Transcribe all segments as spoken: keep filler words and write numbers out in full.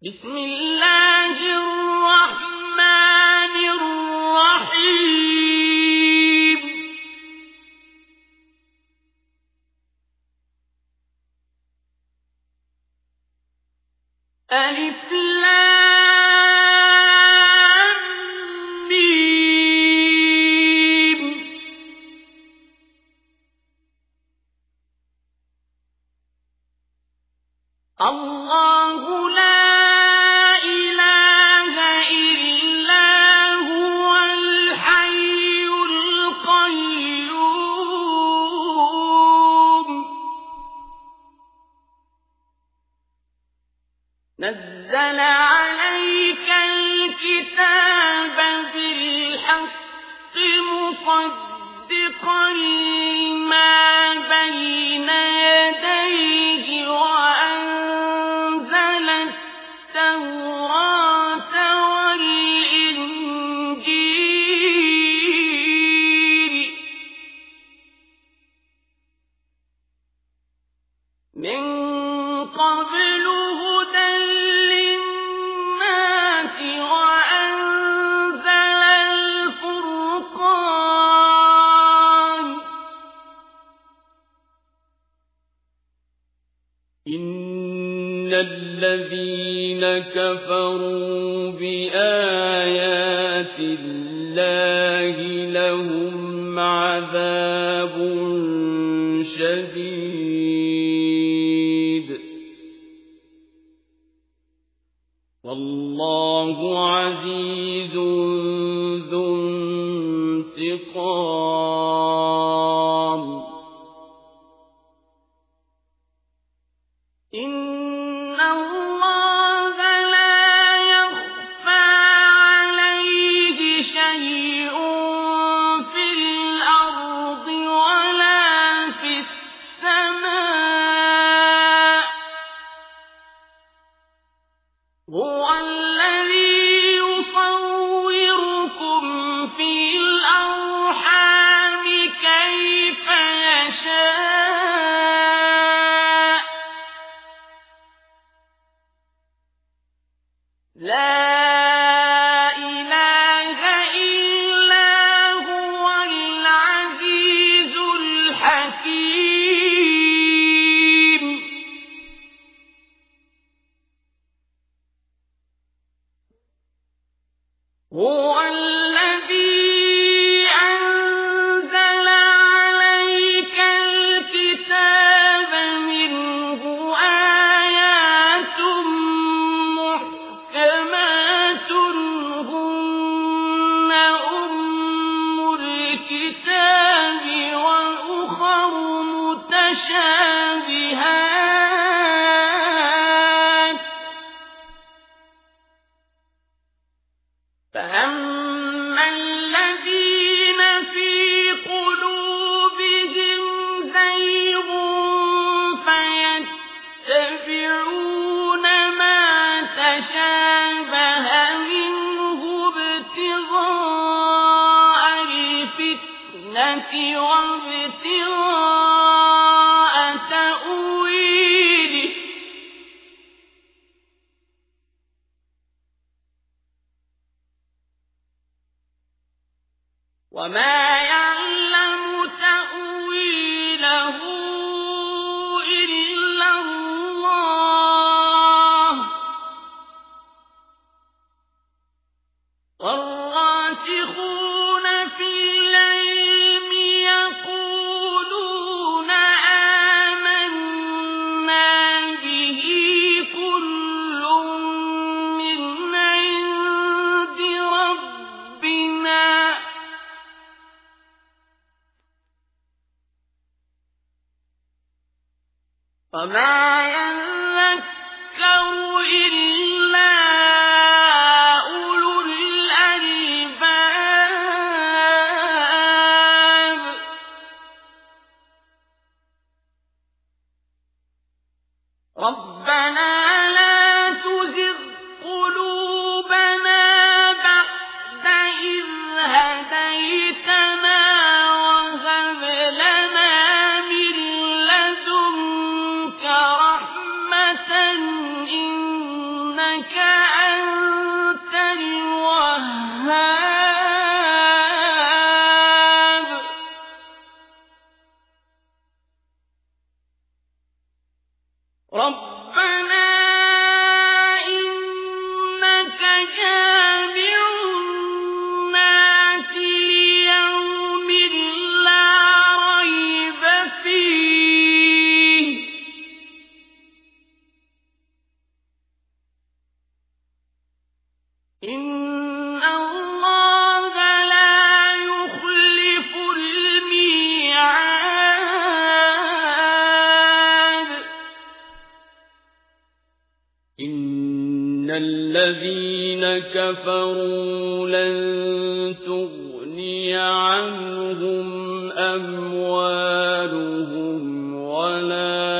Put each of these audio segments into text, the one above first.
بسم الله الرحمن الرحيم ألف لام ميم الله لا نزل عليك الكتاب بالحق مصدقا لما بين يديه وأنزل التوراة والإنجيل من قبل إن الذين كفروا بآيات الله لهم عذاب شديد والله عزيز ذو انتقام إن الله لا يخفى عليه شيء في الأرض ولا في السماء هو الذي يصوركم في الأرحام كيف يشاء لا إله إلا هو العزيز الحكيم هو الذي أنزل عليك الكتاب منه آيات هن أم الكتاب وأخر متشابهات فأما الذين في قلوبهم زيغ فيتبعون ما تشابه منه ابتغاء الفتنة وابتغاء تأويله وما يعلم تأويله إلا الله والراسخون في العلم يقولون آمنا به كل من عند ربنا وما يذكر إلا أولو الألباب ربنا لا تزغ قلوبنا بعد إذ هديتنا وهب لنا من لدنك رحمة إنك أنت الوهاب ربنا إنك جامع الناس ليوم لا ريب فيه إن الله لا يخلف الميعاد إن الذين كفروا لن تغني عنهم أموالهم ولا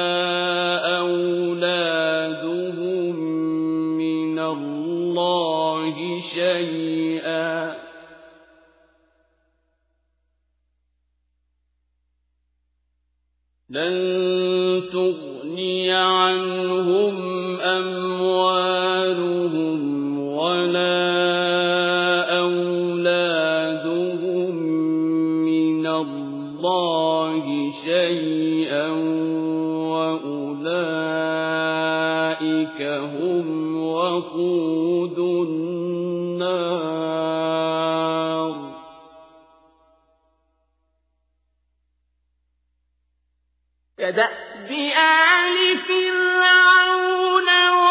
أولادهم من الله شيئا لن تغني عنهم أموالهم ولا أولادهم من الله شيئا وأولئك هم وقود النار كدأب آل فرعون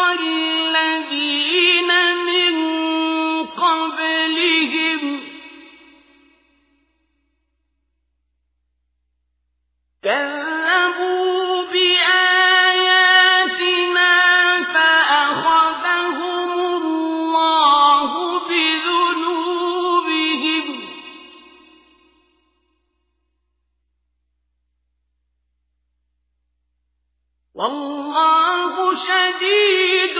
والذين من قبلهم كذبوا بآياتنا فأخذهم الله بذنوبهم والله شديد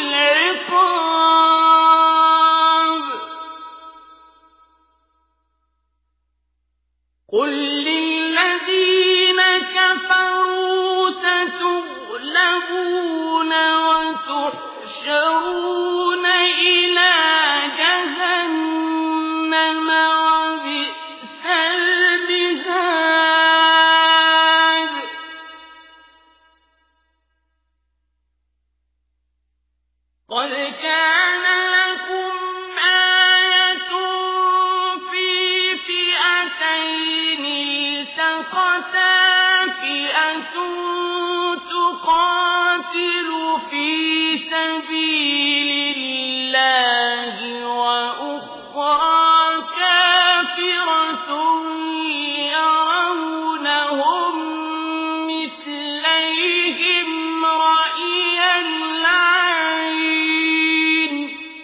العقاب قل للذين كفروا ستغلبون وتحشرون إلى جهنم وبئس المهاد قد كان لكم آية في فئتين التقتا فئة تقاتل في سبيل الله وأخرى كافرة يرونهم مثليهم رأي العين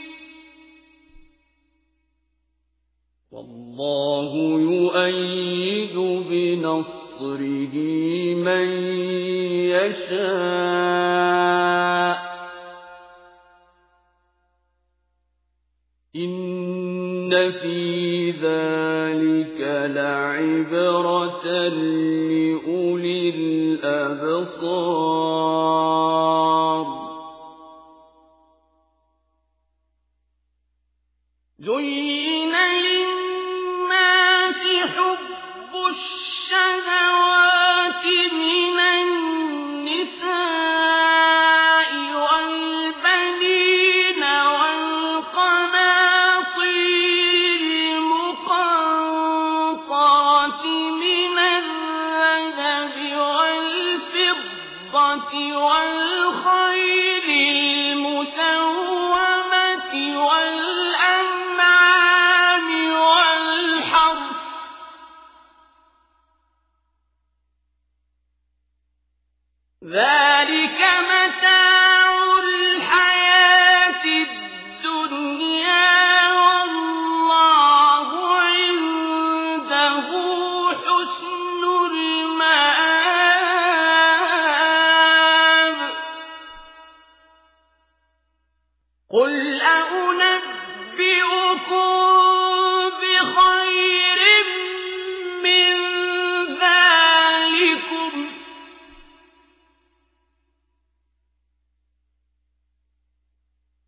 والله يؤيد بنصره من يشاء إن في ذلك لعبرة لأولي الأبصار زين للناس حب الشهوات من النساء والبنين والقناطير المقنطرة من الذهب والفضة والخيل المسومة والأنعام والحرث ذلك متاع الحياة الدنيا والله عنده حسن المآب قل أنبئكم بخير من ذلكم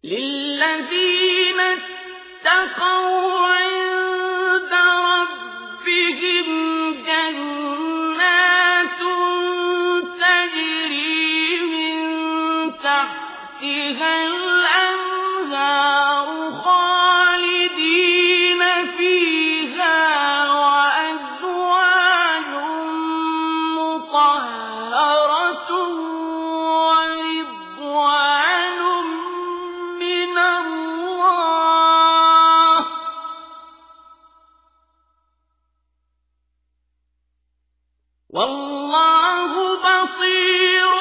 للذين اتقوا عند ربهم جنات تجري من تحتها الأنهار خالدين فيها وأزواج مطهرة ورضوان من الله والله بصير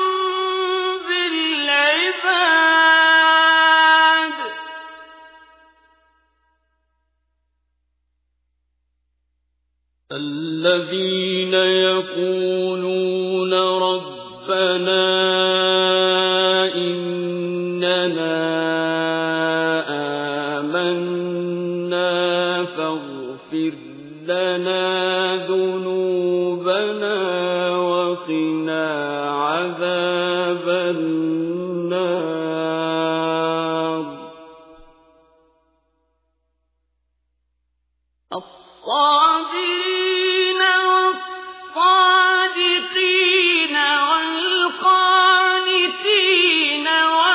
بالعباد. الذين يقولون ربنا إننا آمنا فاغفر لنا ذنوبنا وقنا عذاب النار. الصابرين والصادقين والقانتين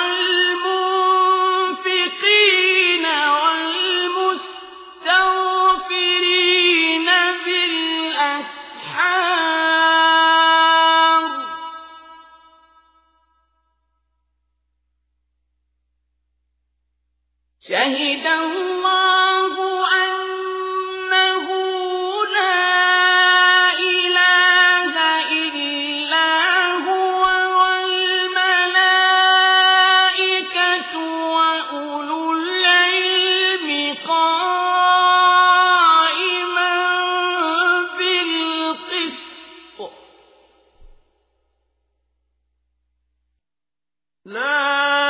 والمنفقين والمستغفرين بالأسحار شهد الله أنه لا إله إلا هو والملائكة وأولو العلم قائما بالقسط لا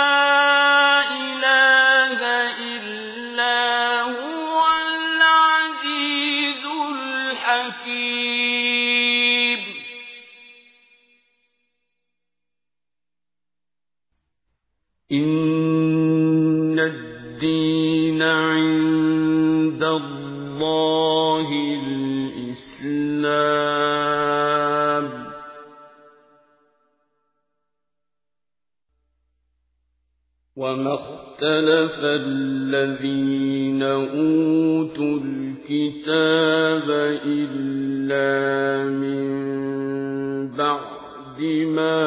إله إلا هو العزيز الحكيم. إن الدين عند الله الإسلام وما اختلف الذين أوتوا الكتاب إلا من بعد ما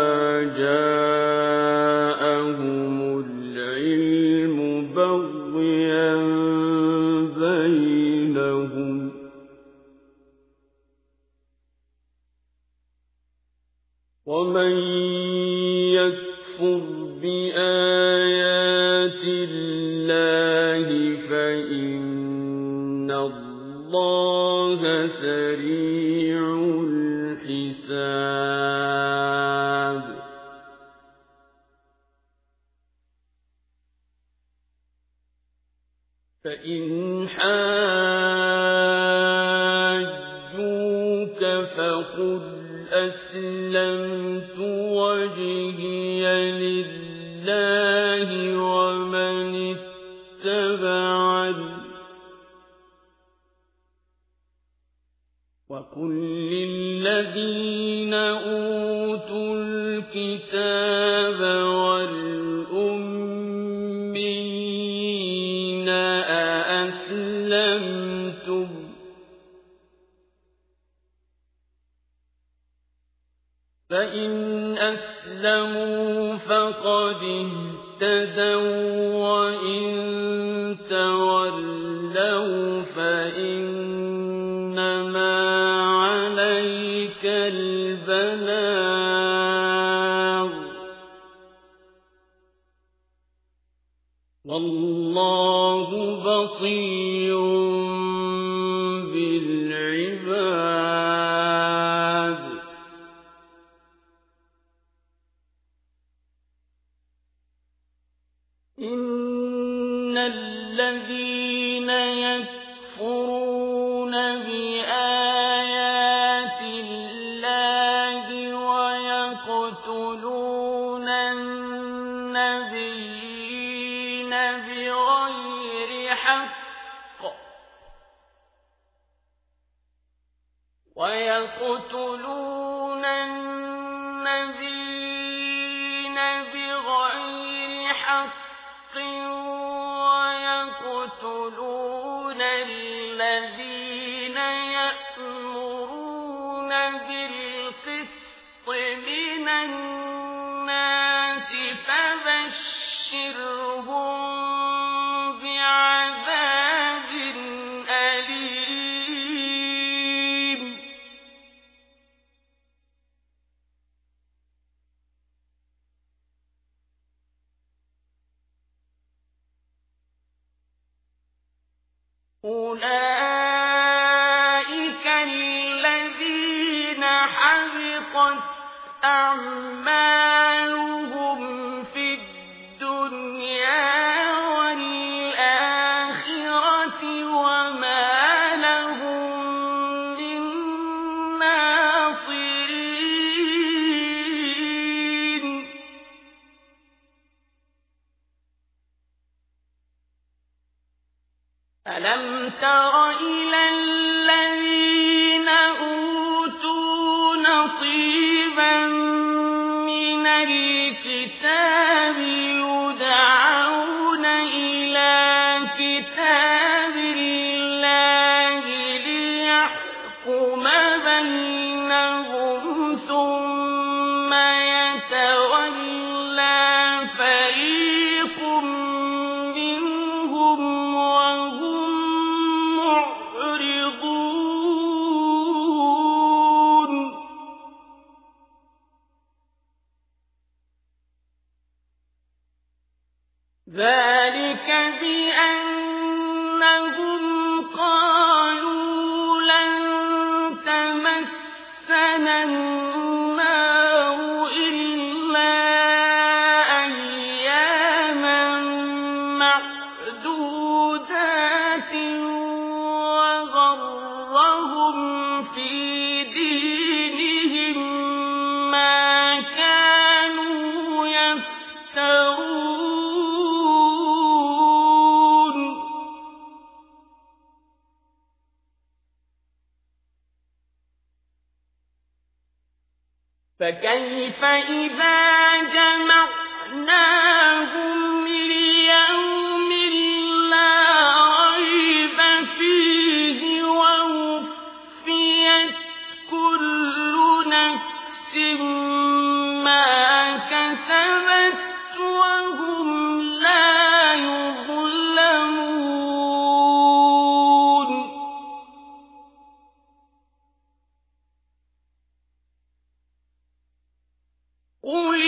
جاءهم العلم بغيا بينهم ومن يكفر بآيات الله فإن الله سريع الحساب. فإن حاجوك فقل أسلمت وجهي لله ومن اتبعني وقل للذين أوتوا الكتاب والأميين أأسلمتم فإن أسلموا فقد اهتدوا وإن تولوا فإنما عليك البلاغ والله بصير بالعباد. إن الذين يكفرون بآيات الله ويقتلون النبيين بغير حق ويقتلون النبيين بغير حق ويقتلون الذين يأمرون بالقسط من الناس فبشرهم بعذاب أليم. أولئك الذين حبطت أعمالهم في الدنيا والآخرة وما لهم من ناصرين. ألم تر إلى الذين أوتوا نصيبا من الكتاب يدعون إلى كتاب الله ليحكم بينهم ثم يتولى فريق منهم وهم معرضون. ذلك بأنهم قالوا لن تمسنا النار إلا أياما معدودات وغرهم في دينهم ما كانوا يفترون. فكيف إذا جمعناهم ليوم لا ريب فيه ووفيت كل نفس ما كسبت وهم لا يظلمون. قل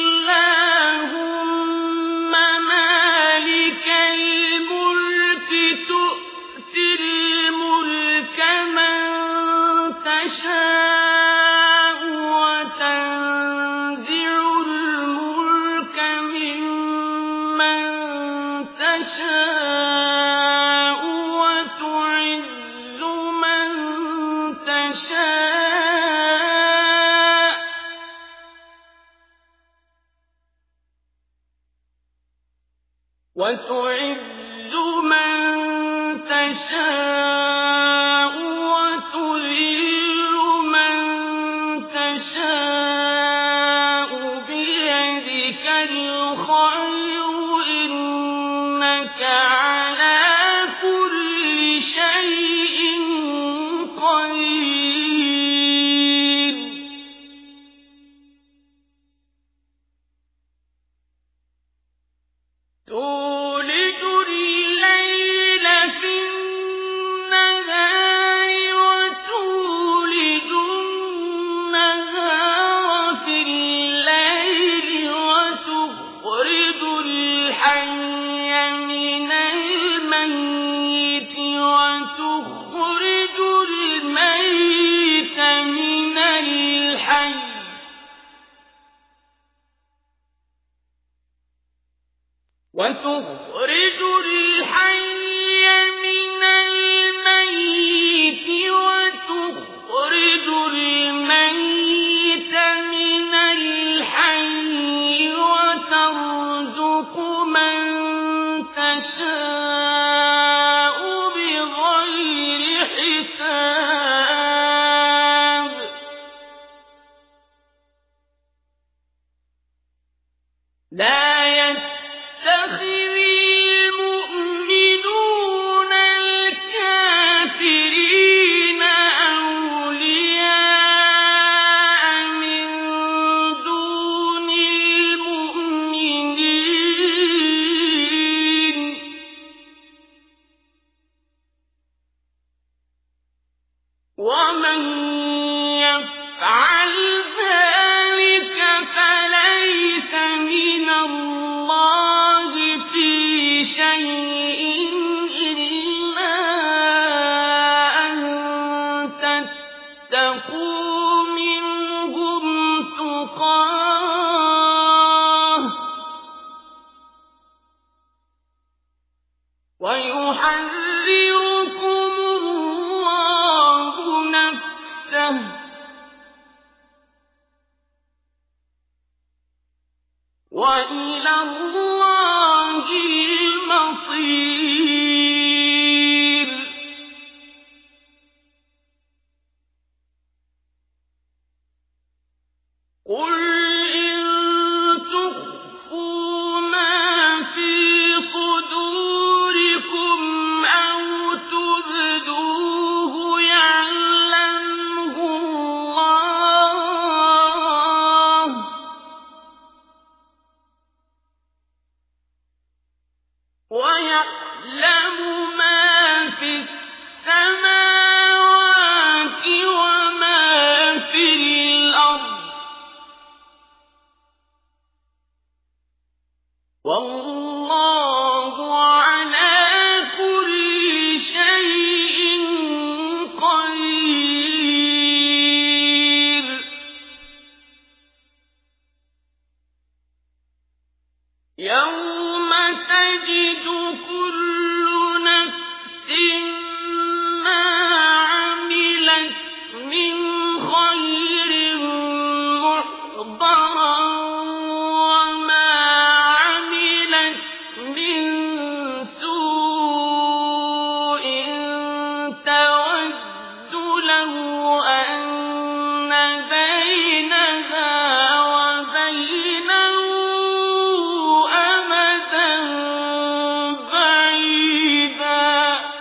اللهم مالك الملك تؤتي الملك من تشاء وتنزع الملك ممن تشاء وتعز من تشاء وتعز من تشاء وتذل من تشاء بيدك الخير إنك على كل شيء قدير. تولج الليل في النهار وتولج النهار في الليل وتخرج الحي من الميت وتخرج الميت من الحي وتخرج الحي من الميت وتخرج الميت من الحي وترزق من يَشَاءُ بِغَيْرِ حِسَابٍ لَا يَتَّخِذِ الْمُؤْمِنُونَ الْكَافِرِينَ أَوْلِيَاءَ مِن دُونِ الْمُؤْمِنِينَ وَمَن يَفْعَلْ ذَلِكَ فَلَيْسَ مِنَ اللَّهِ فِي شَيْءٍ إِلَّا أَن تَتَّقُوا مِنْهُمْ تُقَاةً وَيُحَذِّرُكُمُ اللَّهُ نَفْسَهُ ۗ وَإِلَى اللَّهِ الْمَصِيرُ قُلْ إِن تُخْفُوا مَا فِي صُدُورِكُمْ أَوْ تُبْدُوهُ يَعْلَمْهُ اللَّهُ ۗ وَيَعْلَمُ مَا فِي السَّمَاوَاتِ وَمَا فِي الْأَرْضِ ۗ وَاللَّهُ عَلَىٰ كُلِّ شَيْءٍ قَدِيرٌ يَوْمَ تَجِدُ كُلُّ نَفْسٍ مَّا عَمِلَتْ مِنْ خَيْرٍ مُحْضَرًا وَمَا عَمِلَتْ مِن سُوءٍ تَوَدُّ لَوْ أَنَّ بَيْنَهَا وَبَيْنَهُ أَمَدًا بَعِيدًا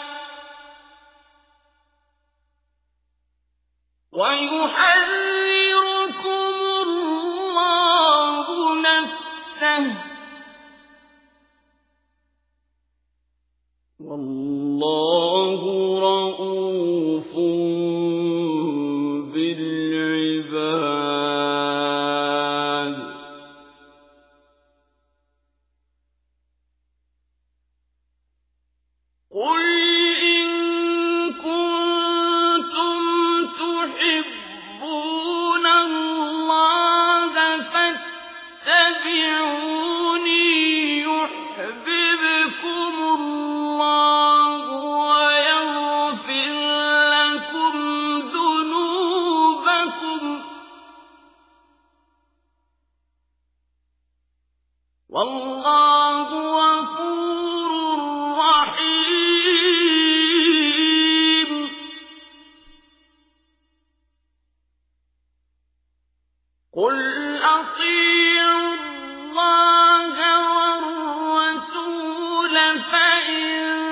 وَيُحَذِّرُكُمُ اللَّهُ نَفْسَهُ ۗ وَاللَّهُ رَءُوفٌ بِالْعِبَادِ قُلْ إِن كُنتُمْ تُحِبُّونَ اللَّهَ فَاتَّبِعُونِي يُحْبِبْكُمُ اللَّهُ وَيَغْفِرْ لَكُمْ ذُنُوبَكُمْ ۗ وَاللَّهُ غَفُورٌ رَّحِيمٌ قُلْ أَطِيعُوا اللَّهَ وَالرَّسُولَ فَإِن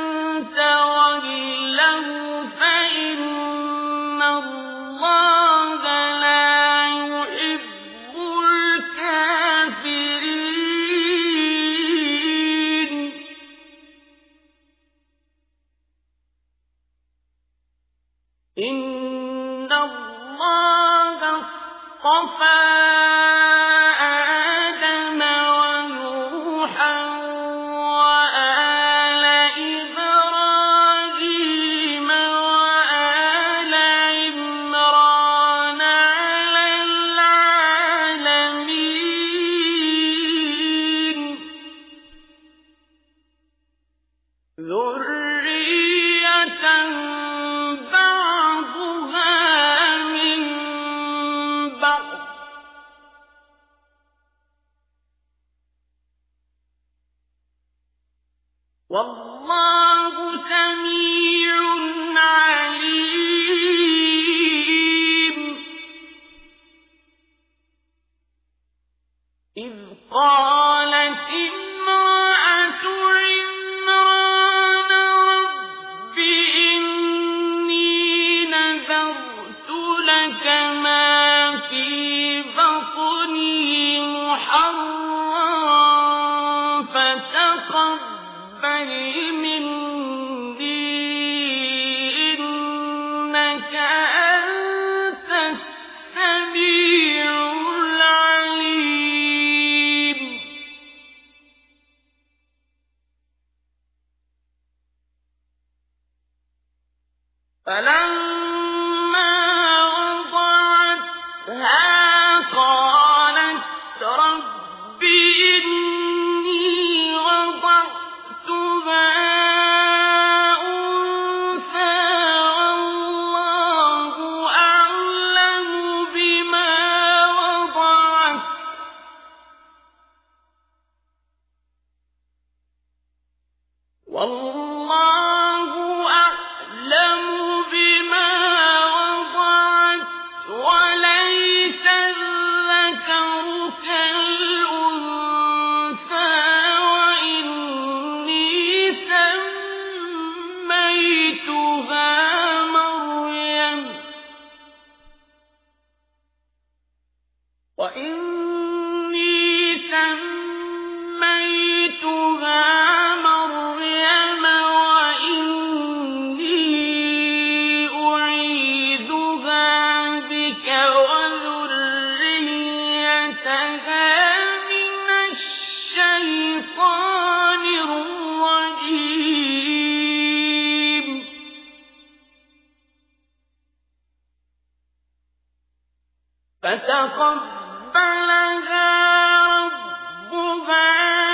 تَوَلَّوْا فَإِنَّ اللَّهَ لَا يُحِبُّ الْكَافِرِينَ إِنَّ اللَّهَ اصْطَفَىٰ آدَمَ وَنُوحًا وَآلَ إِبْرَاهِيمَ وَآلَ عِمْرَانَ عَلَى الْعَالَمِينَ ذُرِّيَّةً بَعْضُهَا مِن بَعْضٍ ۗ والله سميع عليم إذ قالت امرأة عمران رب إني نذرت لك ما في بطني محررا فتقبل مني إنك أنت السميع العليم فلما وضعتها قالت رب إني وضعتها أنثى والله أعلم بما وضعت والله أعلم بما وضعت وليس الذكر كالأنثى وإني سميتها مريم وإني سميتها مريم وإني أعيذها بك وذريتها من الشيطان الرجيم فتقبلها ربها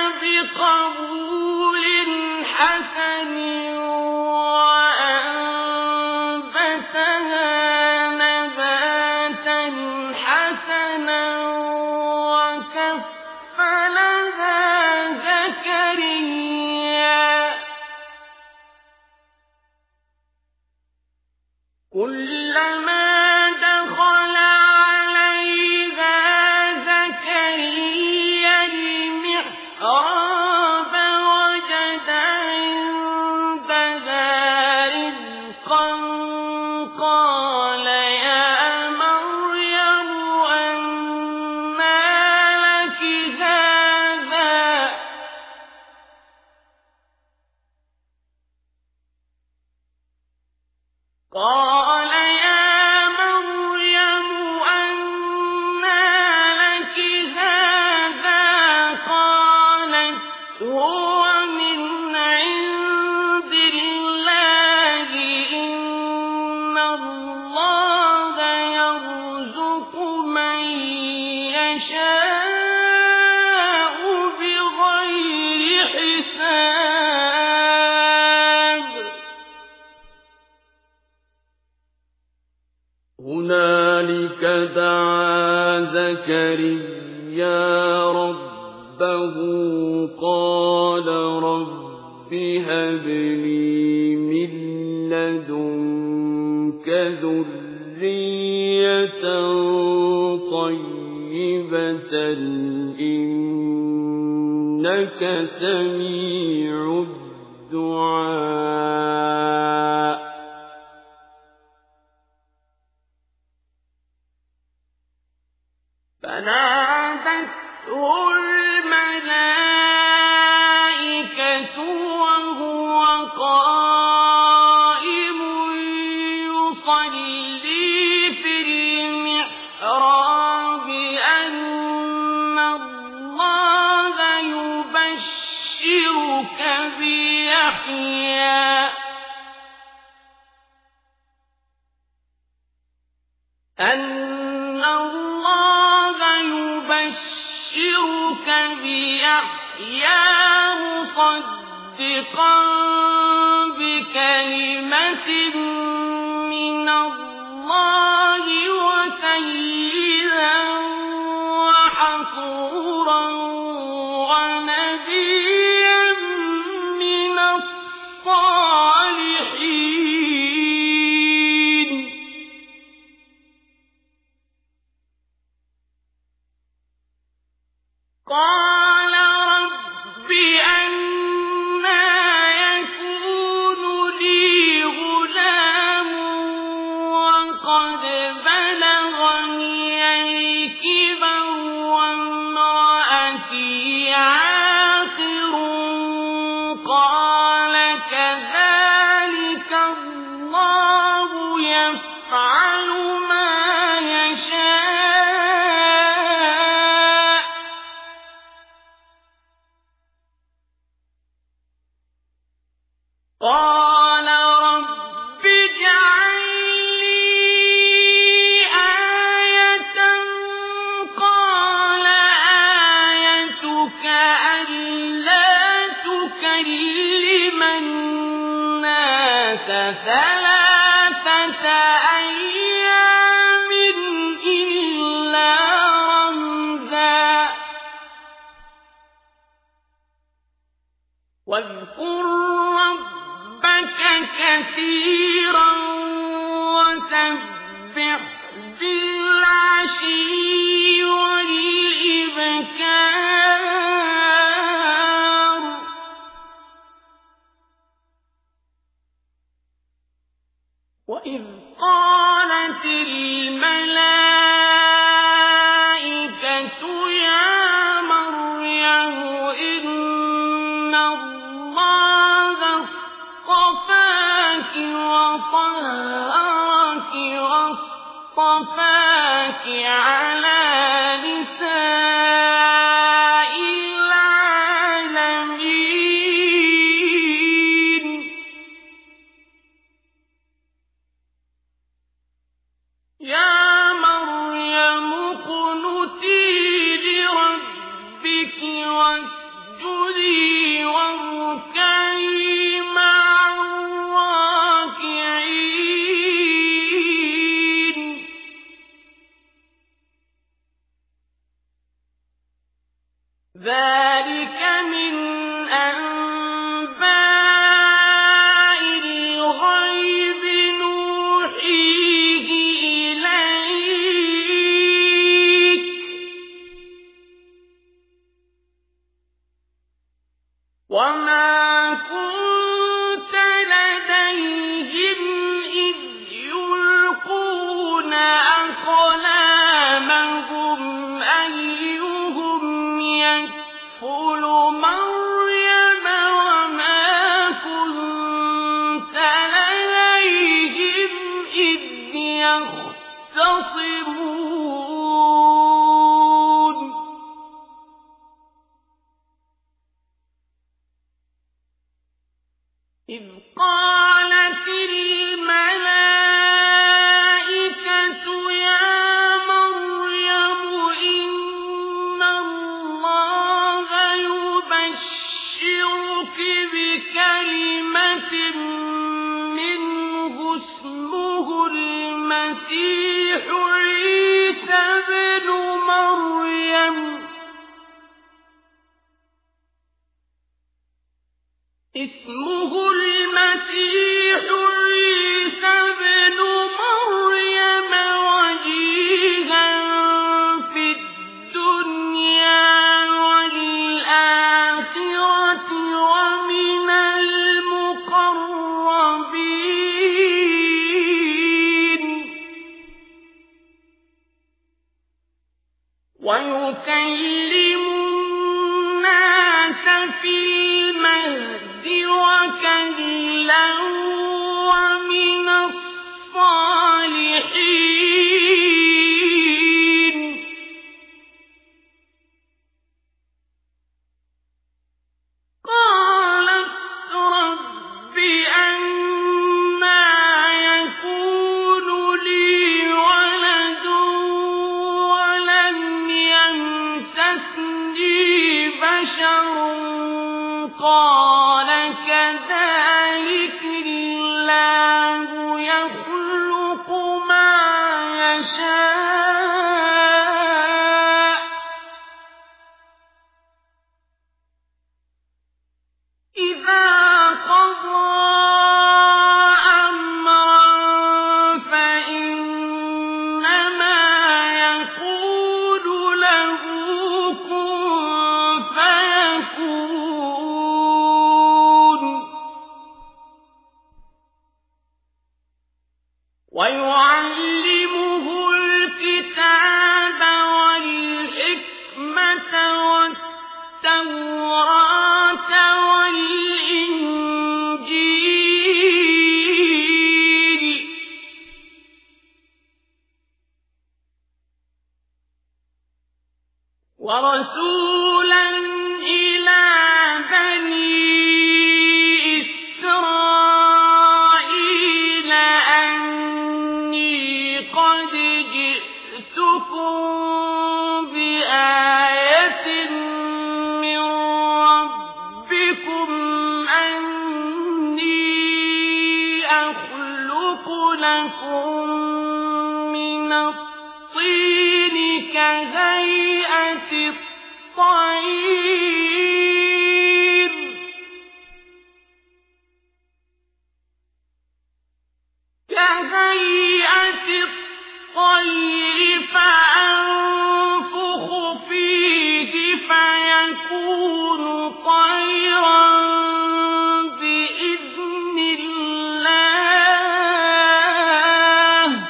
بقبول حسن وأنبتها نباتا حسنا وكفلها زكريا كلما دخل عليها زكريا المحراب وجد عندها رزقا قال يا مريم أنى لك هذا قال يا مريم أنى لك هذا قالت هو من عند الله إن الله يرزق من يشاء بغير حساب هنالك دعا زكريا ربه قال رب هب لي من لدنك ذرية طيبة إنك سميع الدعاء فنادته الملائكة وهو قائم يصلي في المحراب أن الله يبشرك بيحيى أن الله يبشرك بيحيى مصدقا بكلمة من الله وسيدا وحصورا ونبيا من كذلك الله يفعل ما يشاء قال رب اجعل لي آية قال آيتك ألا تكلم الناس ثلاثة أيام إلا رمزا واذكر ربك كثيرا وسبح بالعشي والإبكار وإذ قالت الملائكة يا مريم إن الله اصطفاك وطهرك واصطفاك على نساء العالمين يا مريم اقنتي لربك واسجدي واركعي مع الراكعين ذلك من أنباء الغيب نوحيه إليك وما كنت لديهم إذ يلقون أقلامهم أيهم يكفل مريم وما كنت لديهم إذ يختصمون إذ قالت الملائكة يا مريم إن الله يبشرك بكلمة منه اسمه المسيح عيسى ابن مريم اسمه المسيح عيسى ابن مريم وجيها في الدنيا والآخرة ومن المقربين ويكلم الناس في المهد وكهلا ومن الصالحين قالت رب أنى يكون لي ولد ولم يمسسني بشر قال كذلك الله يخلق ما يشاء إذا قضى أمرا فإنما يقول له كن فيكون ويعلمه وَرَسُولًا إِلَىٰ بَنِي إِسْرَائِيلَ أَنِّي قَدْ جِئْتُكُم بِآيَةٍ مِّن رَّبِّكُمْ أَنِّي أَخْلُقُ لَكُم مِّنَ الطِّينِ كَهَيْئَةِ الطَّيْرِ كَهَيْئَةِ الطَّيْرِ فَأَنفُخُ فِيهِ فَيَكُونُ طَيْرًا بِإِذْنِ اللَّهِ ۖ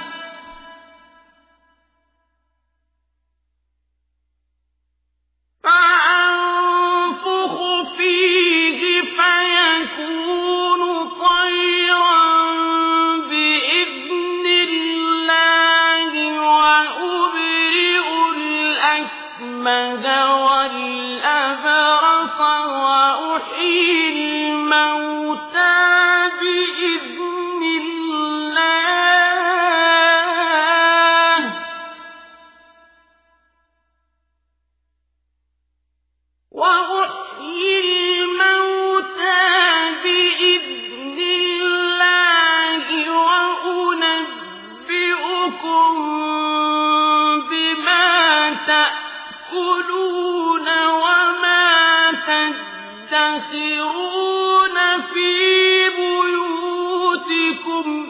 فَأَنفُخُ فِيهِ فَيَكُونُ طَيْرًا بِإِذْنِ اللَّهِ وَأُبْرِئُ الْأَكْمَهَ وَالْأَبْرَصَ وَأُحْيِي الْمَوْتَىٰ بِإِذْنِ اللَّهِ وَأُحْيِي الْمَوْتَىٰ بِإِذْنِ اللَّهِ وَأُنَبِّئُكُم بِمَا تَأْكُلُونَ وَمَا تَدَّخِرُونَ فِي بُيُوتِكُمْ ۚ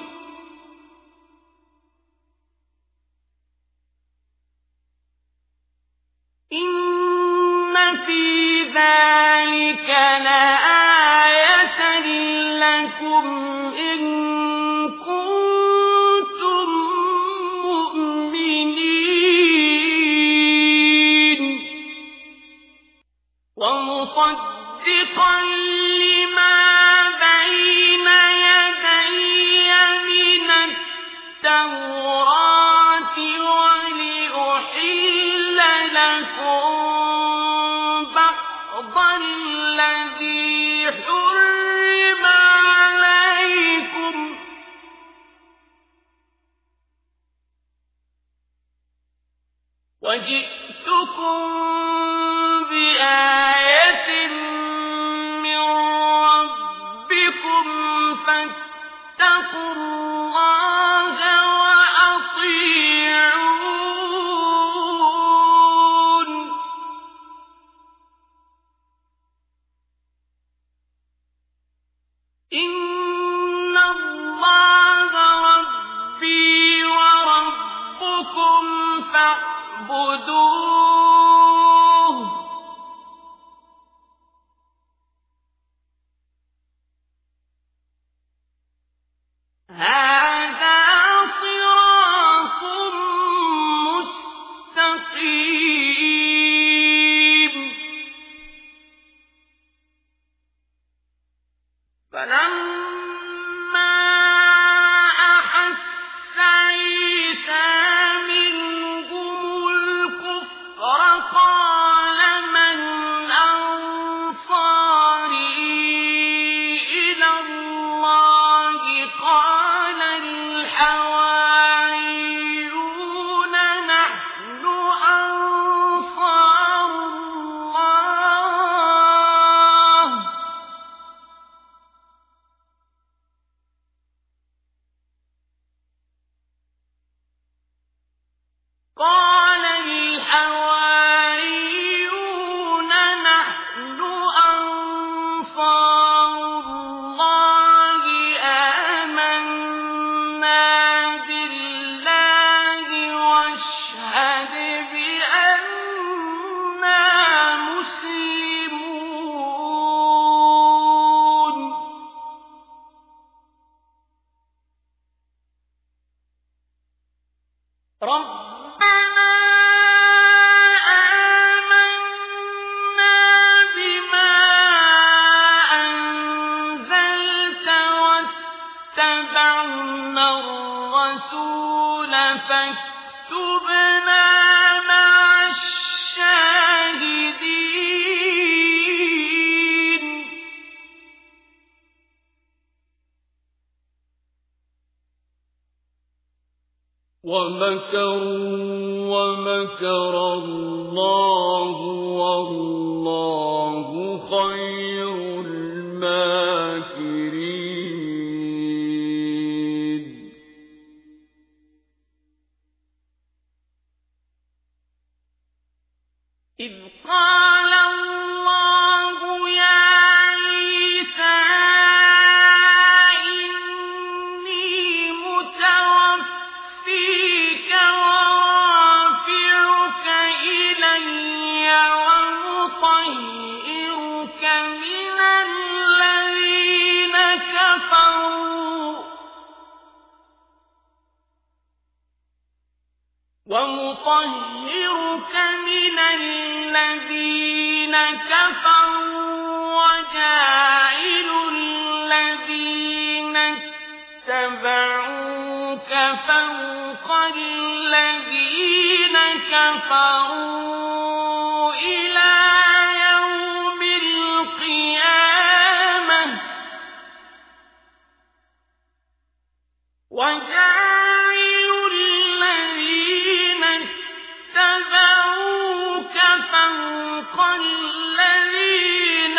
إِنَّ فِي ذَٰلِكَ لَآيَةً لَّكُمْ إِن كُنتُم مُّؤْمِنِينَ وَمُصَدِّقًا لِّمَا بَيْنَ يَدَيَّ مِنَ التَّوْرَاةِ وَلِأُحِلَّ لَكُم بَعْضَ الَّذِي حُرِّمَ عَلَيْكُمْ ۚ وَجِئْتُكُم بِآيَةٍ مِّن رَّبِّكُمْ فَاتَّقُوا اللَّهَ وَأَطِيعُونِ ۚ إِنَّ اللَّهَ رَبِّي وَرَبُّكُمْ فَاعْبُدُوهُ ۚ هَٰذَا صِرَاطٌ مُّسْتَقِيمٌ. فَلَمَّا أَحَسَّ عِيسَىٰ مِنْهُمُ الْكُفْرَ قَالَ مَنْ أَنصَارِي إِلَى اللَّهِ ۖ قَالَ الْحَوَارِيُّونَ نَحْنُ أَنصَارُ اللَّهِ ۖ قَالَ الْحَوَارِيُّونَ نَحْنُ أَنصَارُ اللَّهِ آمَنَّا بِاللَّهِ وَاشْهَدْ بِأَنَّا مُسْلِمُونَ. رَبَّنَا آمَنَّا بِمَا أَنزَلْتَ وَاتَّبَعْنَا الرَّسُولَ فَاكْتُبْنَا مَعَ الشَّاهِدِينَ. وَمَكَرُوا وَمَكَرَ اللَّهُ وَاللَّهُ خَيْرُ الْمَاكِرِينَ. إِذْ قَالَ اللَّهُ يَا عِيسَى إِنِّي مُتَوَفِّيكَ وَرَافِعُكَ إِلَيَّ وَمُطَهِّرُكَ مِنَ الَّذِينَ كَفَرُوا وَمُطَهِّرُكَ مِنَ الَّذِينَ كَفَرُوا وَجَاعِلُ الَّذِينَ اتَّبَعُوكَ فَوْقَ الَّذِينَ كَفَرُوا إِلَى يَوْمِ الْقِيَامَةِ وَجَاعِلُ الَّذِينَ اتَّبَعُوكَ فَوْقَ الَّذِينَ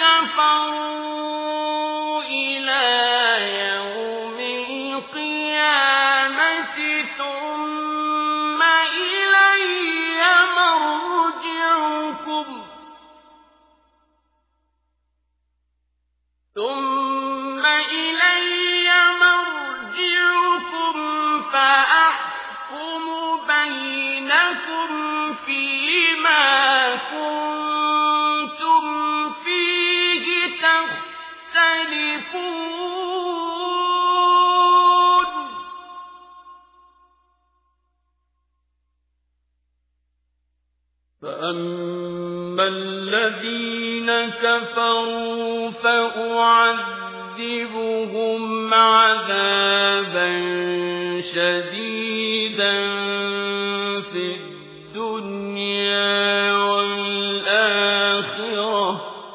كَفَرُوا إِلَى يَوْمِ الْقِيَامَةِ ثُمَّ إِلَيَّ مَرْجِعُكُمْ ثُمَّ إِلَيَّ مَرْجِعُكُمْ فَأَحْكُمُ بَيْنَكُمْ فِيمَا كُنتُمْ فِيهِ تَخْتَلِفُونَ. فَأَمَّا الَّذِينَ كَفَرُوا فَأُعَذِّبُهُمْ عَذَابًا شَدِيدًا فِي الدُّنْيَا وَالْآخِرَةِ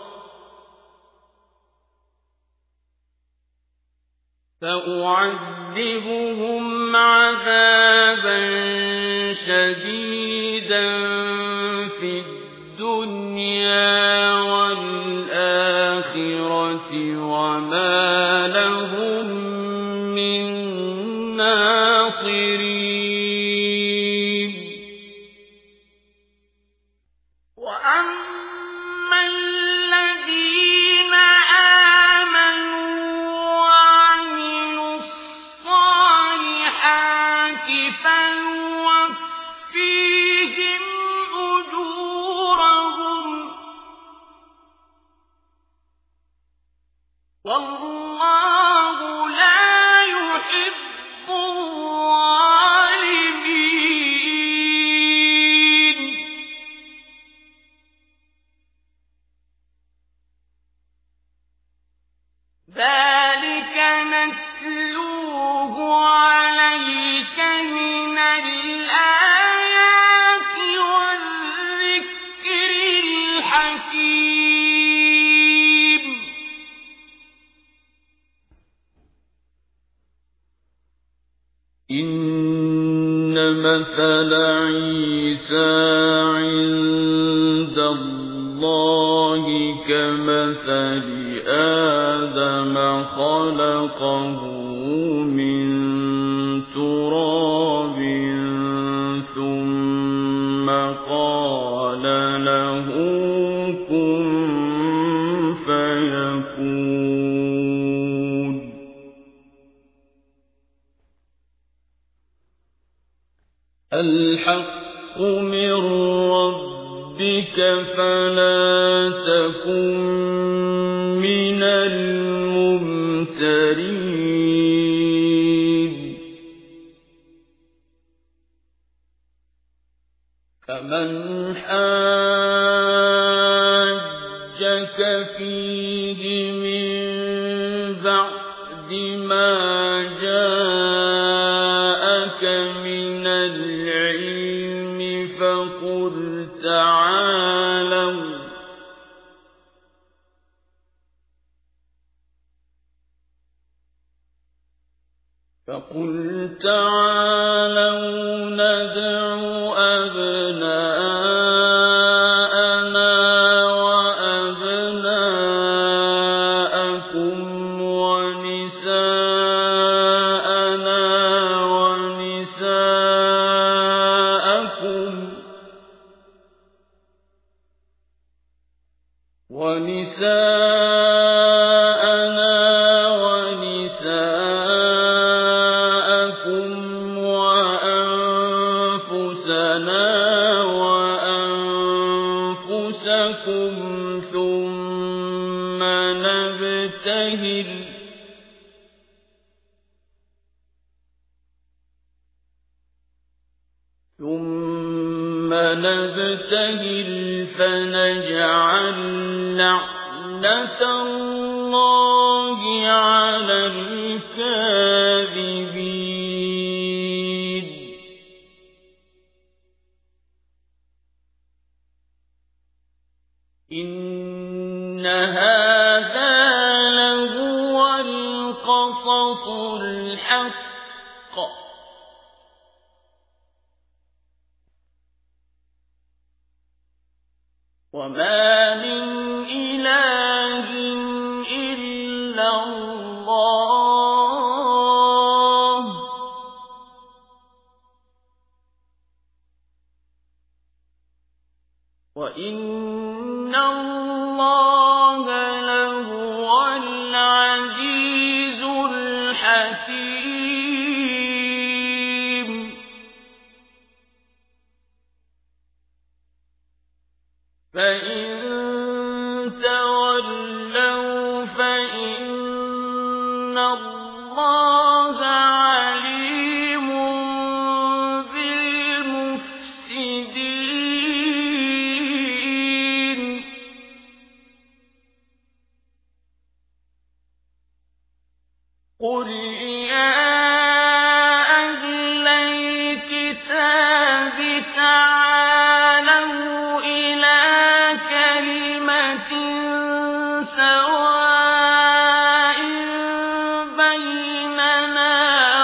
فَأُعَذِّبُهُمْ عَذَابًا شَدِيدًا في الدُّنْيَا وَالْآخِرَةِ وَمَا لَهُم مِّن نَّاصِرِينَ. وَأَمَّا الَّذِينَ آمَنُوا وَعَمِلُوا الصَّالِحَاتِ فَيُوَفِّيهِمْ أُجُورَهُمْ وَاللَّهُ لَا يُحِبُّ الظَّالِمِينَ. ذَلِكَ نَتْلُوهُ عَلَيْكَ مِنَ الْآيَاتِ وَالذِّكْرِ الْحَكِيمِ. إِنَّ مَثَلَ عِيسَى عِندَ اللَّهِ كَمَثَلِ آدَمَ خَلَقَهُ مِن تُرَابٍ ثُمَّ قَالَ لَهُ كُن فَيَكُونُ. الْحَقُّ مِن رَّبِّكَ فَلَا تَكُن مِّنَ الْمُمْتَرِينَ. فَمَنْ حَاجَّكَ فِيهِ مِن بَعْدِ مَا جَاءَكَ مِنَ الْعِلْمِ فَقُلْ تَعَالَوْا فَقُلْ تَعَالَوْا ونساءنا ونساءكم ونساءنا ونساءكم وأنفسنا وأنفسكم ثم نبتهل ثم نبتهل فنجعل لعنة الله على الكاذبين إن هذا لهو القصص الحق وما من إله إلا الله وإن الله لهو العزيز الحكيم فإن تولوا فإن الله عليم بالمفسدين قل يا أهل الكتاب تعالوا إلى كلمة سواء بيننا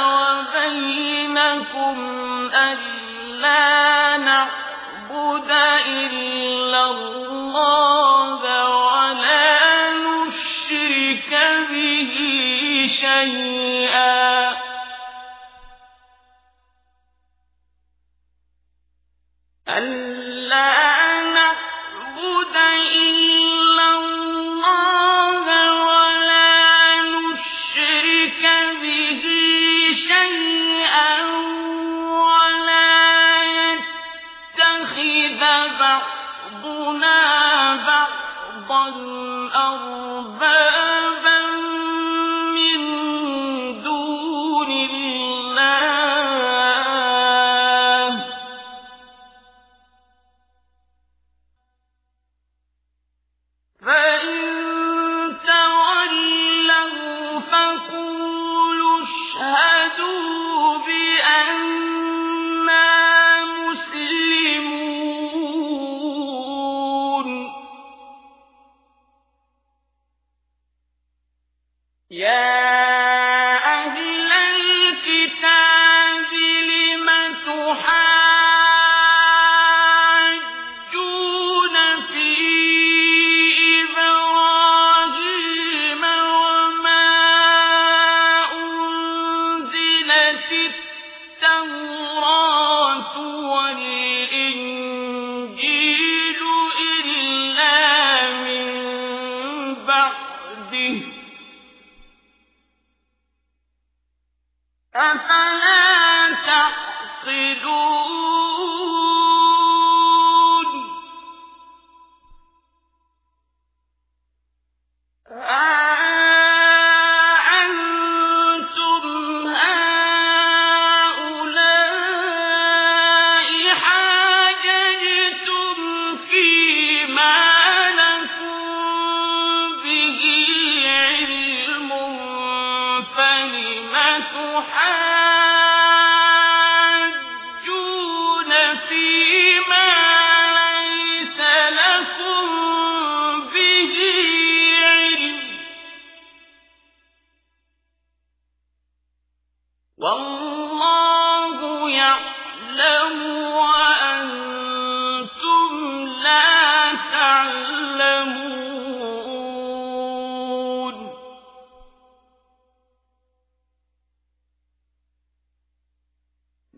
وبينكم ألا نعبد إلا الله ولا نشرك به شيئا ألا نعبد إلا الله ولا نشرك به شيئا ولا يتخذ بعضنا بعضا أربابا من دون الله فإن تولوا فقولوا اشهدوا بأننا مسلمون يا أهل الكتاب لم تحاجون في إبراهيم وما أنزلت التوراة والإنجيل إلا من بعده أفلا تعقلون أأنتم هؤلاء حاججتم فيما لكم به علم فلم تحاجون فيما ليس لكم به علم والله يعلم وأنتم لا تعلمون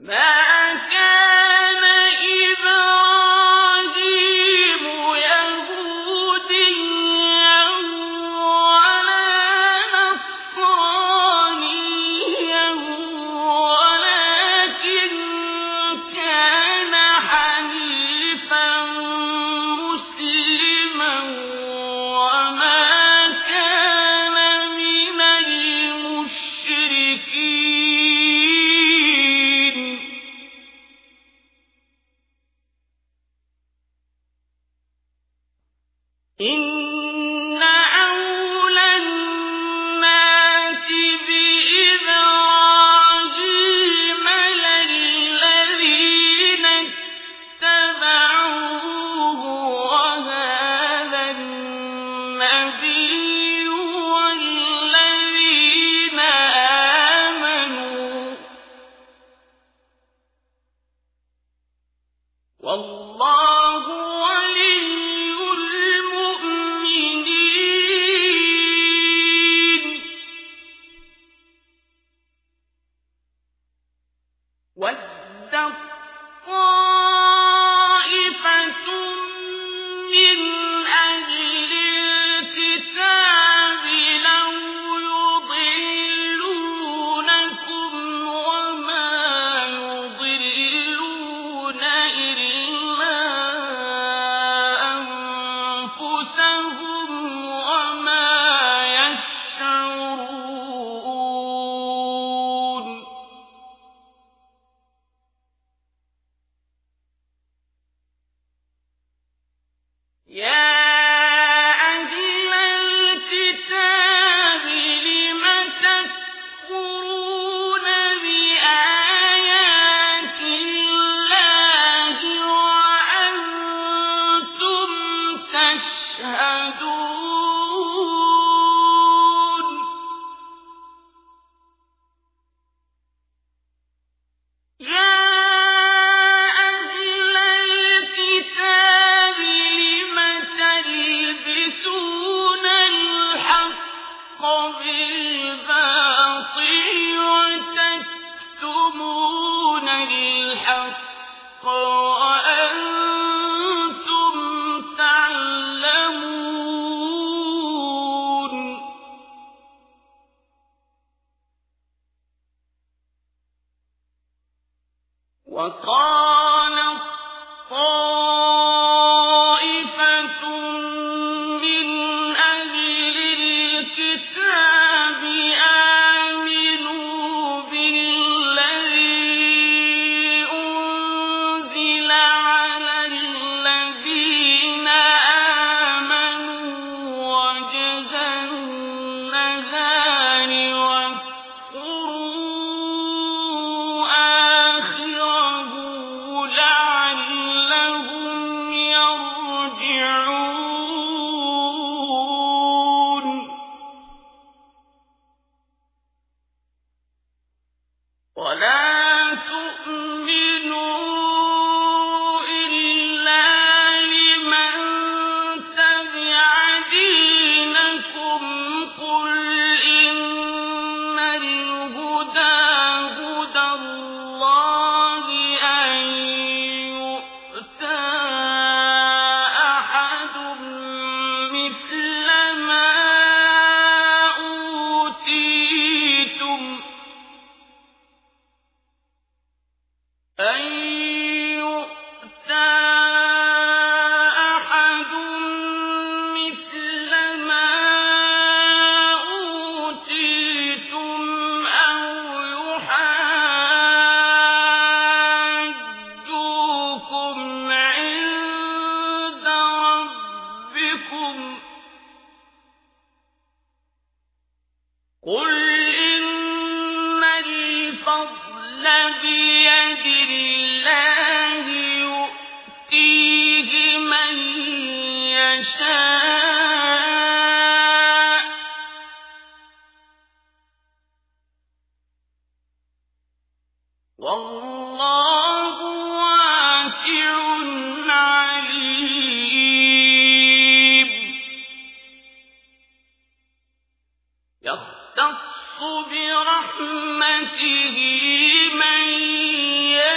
يختص برحمته من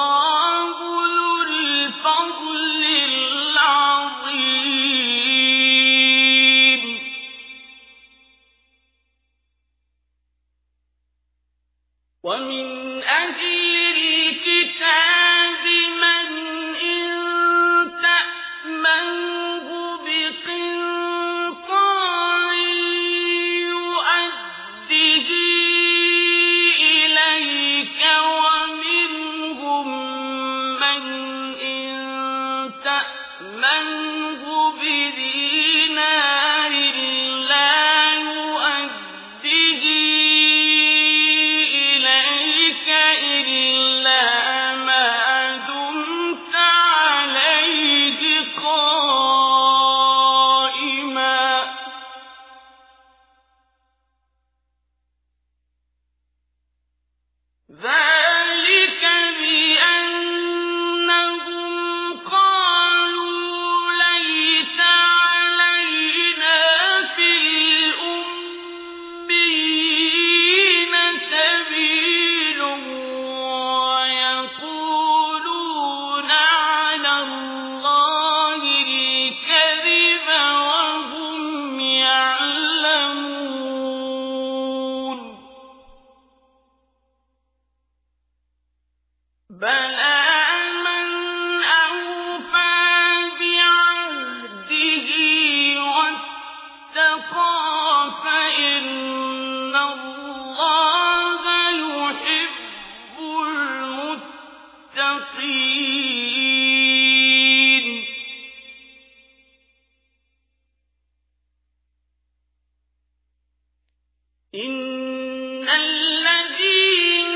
والله ذو الفضل العظيم. ومن أهل الكتاب من إن تأمنه بقنطار يؤده إليك، ومنهم من إن تأمنه بدينار لا يؤده إليك إلا ما دمت عليه قائما. ذلك بأنهم قالوا ليس علينا في الأميين سبيل، ويقولون على الله الكذب وهم يعلمون. بلى من أوفى بعهده واتقى فإن الله يحب المتقين. إن الذين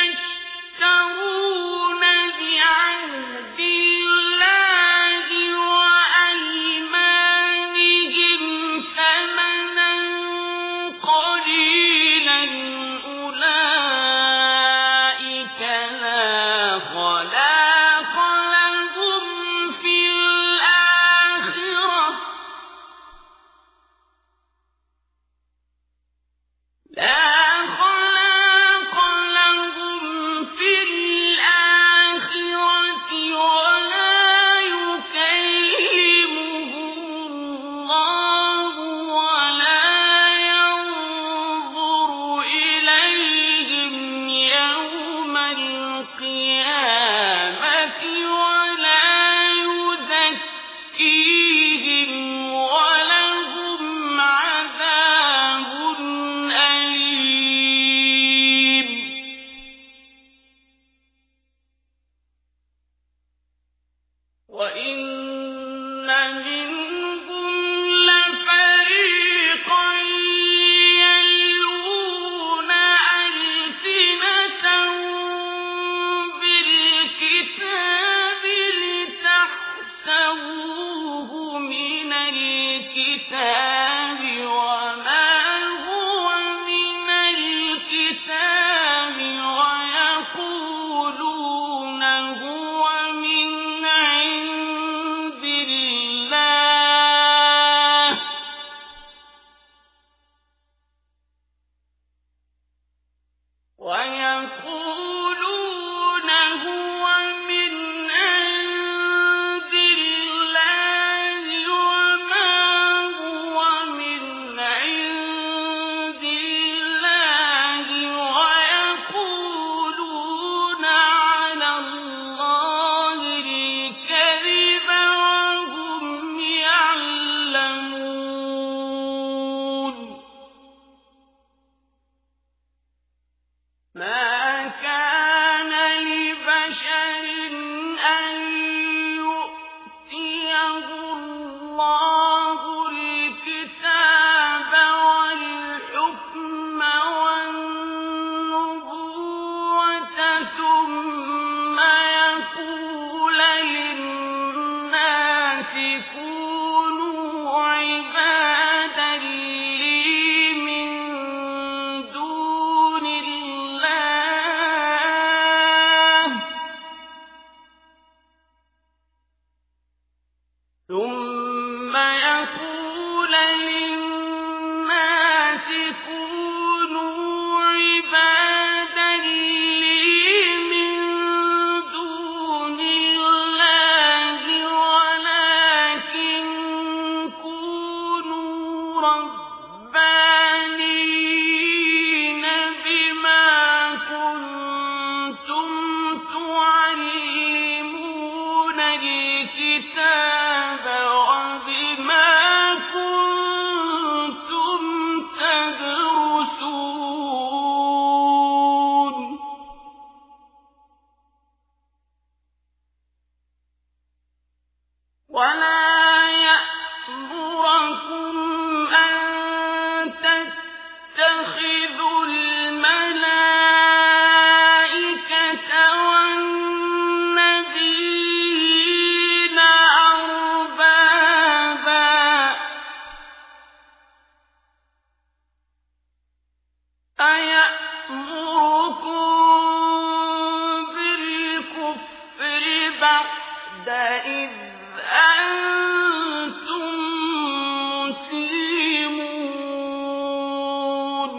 يشترون بعهد الله وأيمانهم ثمنا قليلا أولئك لا خلاق لهم في الآخرة لا خلاق لهم في الآخرة ولا يكلمهم الله ولا ينظر إليهم يوم القيامة ولا يزكيهم ولهم عذاب أليم. وإن منهم لفريقا يلوون ألسنتهم بالكتاب لتحسبوه من الكتاب وما هو من الكتاب، ويقولون هو من عند الله، ويقولون هو من عند الله وما هو من عند الله، ويقولون على الله الكذب وهم يعلمون. ما كان لبشر أن يؤتيه الله الكتاب والحكم والنبوة ثم يقول للناس كونوا عبادا لي من دون الله، ثم يقول للناس كونوا عبادا لي من دون ولا يأمركم أن تتخذوا الملائكة والنبيين أربابا أيأمركم بالكفر بعد إذ أنتم مسلمون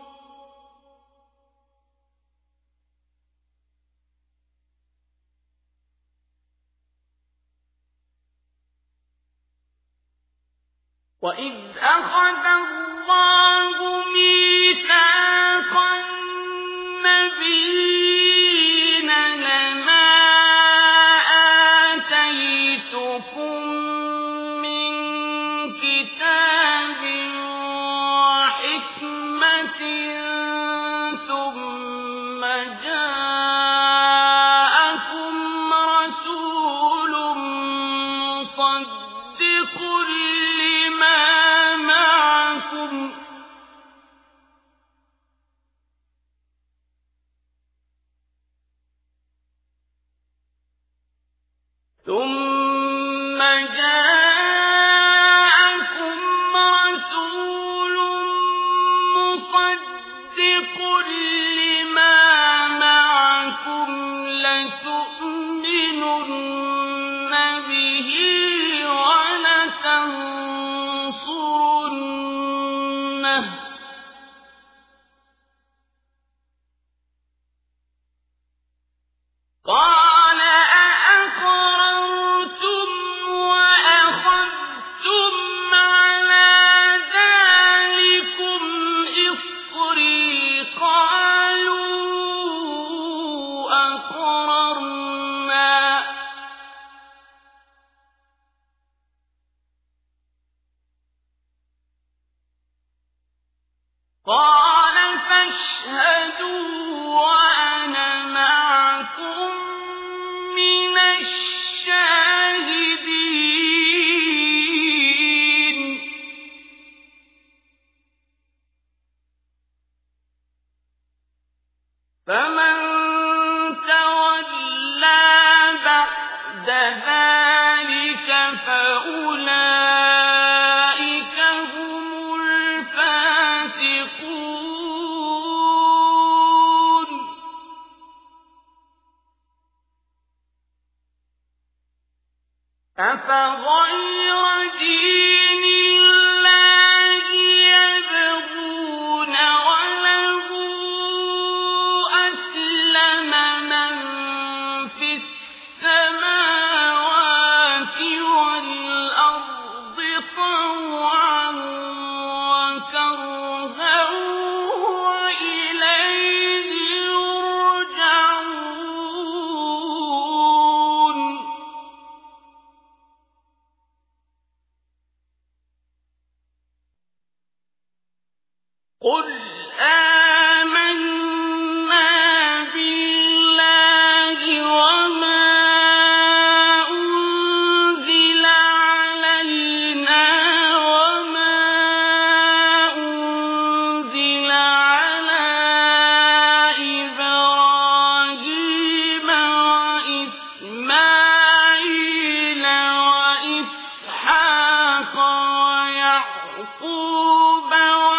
وإذ أخذ الله ميثاق النبيين لما آتيتكم من كتاب وحكمة ثم جاءكم رسول مصدق لما معكم ثم جاءكم رسول مصدق لما معكم لتؤمنن به ولتنصرنه قال أأقررتم وأخذتم على ذلكم إصري قالوا أقررنا قال فاشهدوا وأنا معكم من الشاهدين فمن تولى بعد ذلك فأولئك هم الفاسقون أفغير دين الله يبغون وله أسلم من في السماوات والأرض طوعا وكرها وإليه يرجعون قل آمنا بالله وما أنزل علينا وما أنزل على إبراهيم وإسماعيل وإسحاق ويعقوب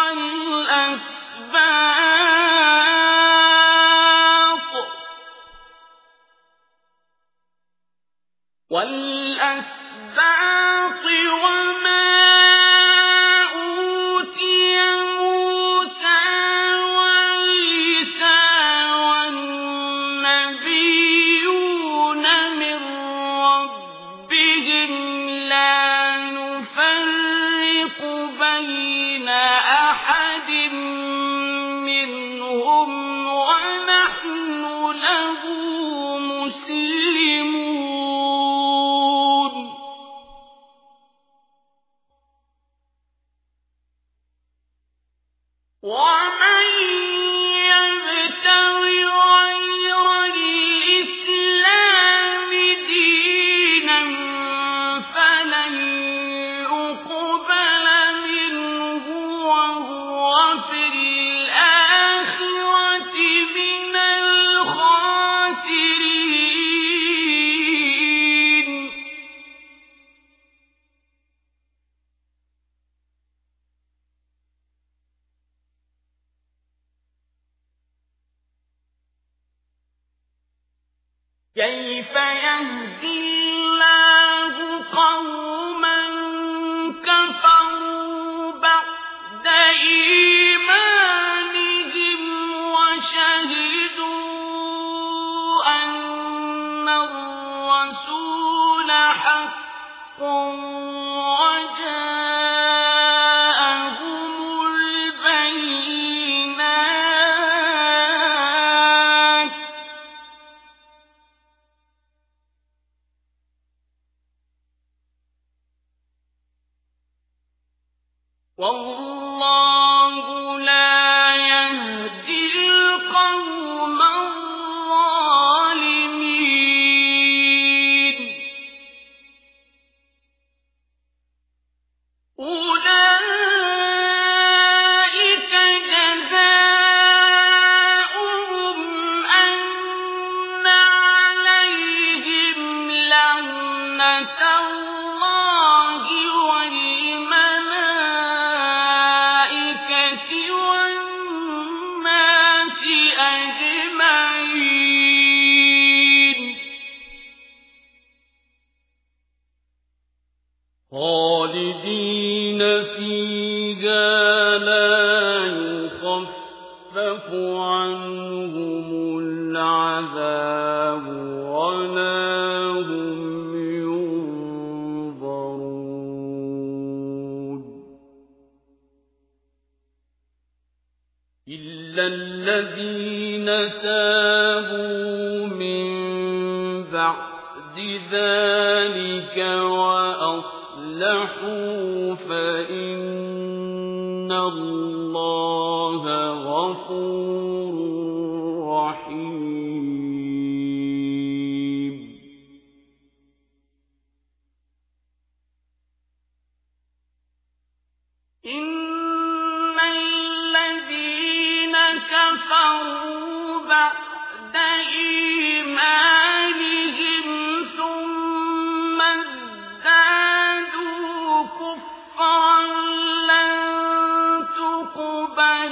والأسباط وما أوتي موسى وعيسى والنبيون من ربهم لا نفرق بين أحد منهم ونحن له مسلمون يهدي الله قوما كفروا بعد إيمانهم وشهدوا أن الرسول حق والله لا يهدي القوم الظالمين أولئك جزاؤهم أن عليهم لعنة الله والملائكة والناس أجمعين خالدين فيها لا يخفف عنهم العذاب ولا هم ينظرون إلا الذين تابوا من بعد ذلك وأصلحوا فإن الله غفور رحيم إن الذين كفروا بعد إيمانهم ثم ازدادوا كفرا لن تقبل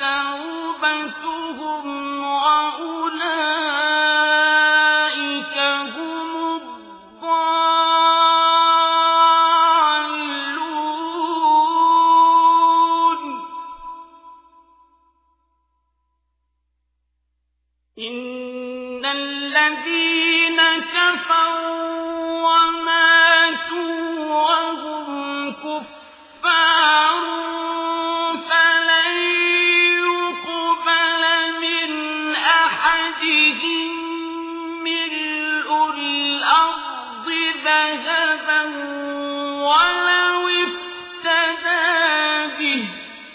توبتهم وأولئك هم الضالون إن الذين كفروا وماتوا وهم كفار فلن يقبل من أحدهم ملء الأرض ذهبا ولو افتدى به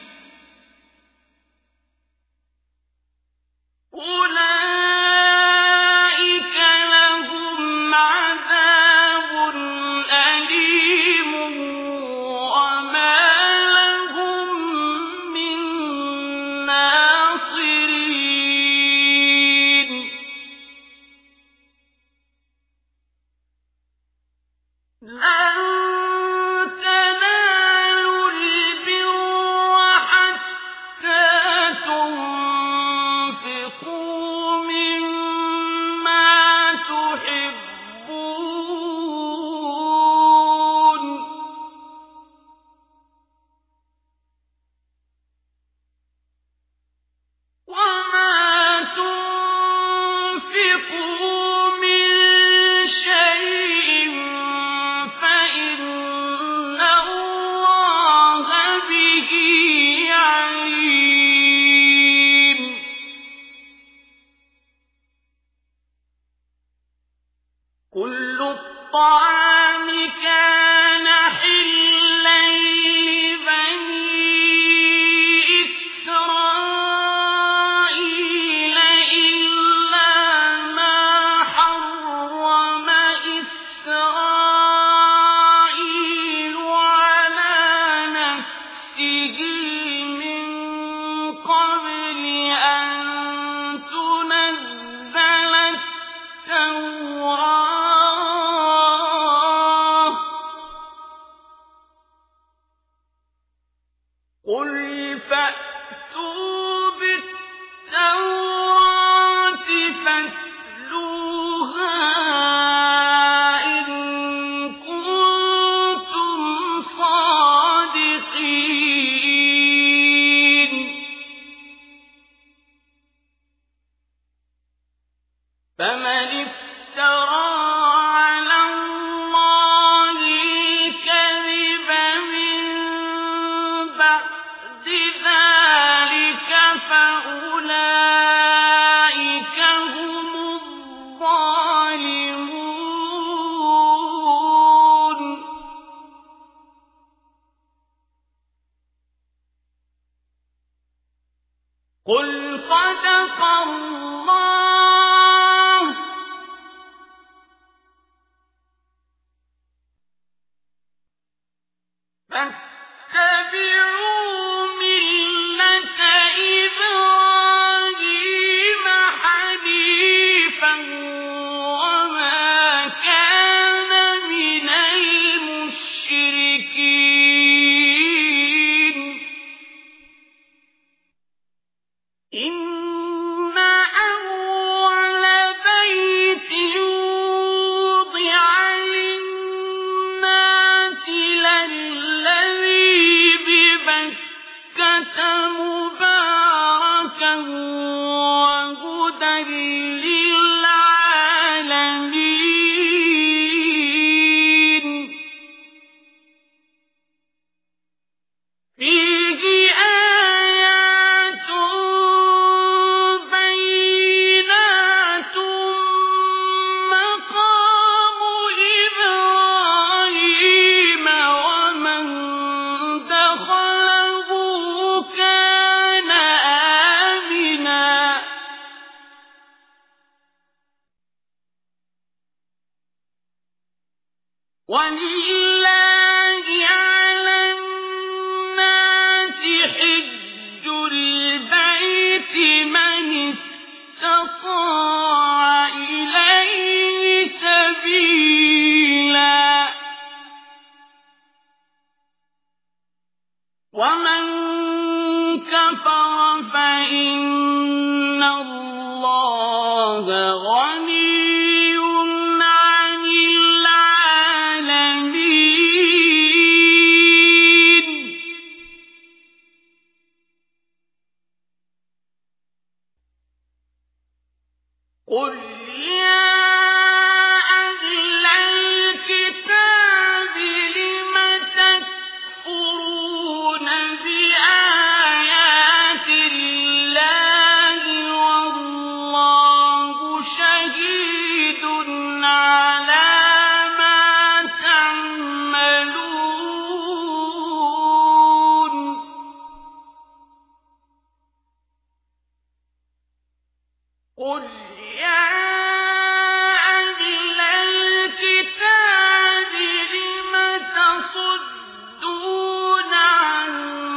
أولئك لهم عذاب أليم وما لهم من ناصرين لن تنالوا البر حتى تنفقوا مما تحبون وما تنفقوا من شيء فإن الله به عليم كل الطعام كان حلا لبني إسرائيل إلا ما حرم إسرائيل على نفسه من قبل أن تنزل التوراة فاتبعوا ملة إبراهيم حنيفا وما كان من المشركين إن أول بيت وضع للناس للذي ببكة مباركا وهدى للعالمين فيه آيات بينات مقام إبراهيم ومن دخله كان آمنا ولله على الناس حج البيت من استطاع إليه سبيلا ومن كفر فإن الله غني عن العالمين قل يا أهل الكتاب لم تكفرون بآيات الله والله شهيد على ما تعملون قل يا أهل الكتاب لم تصدون عن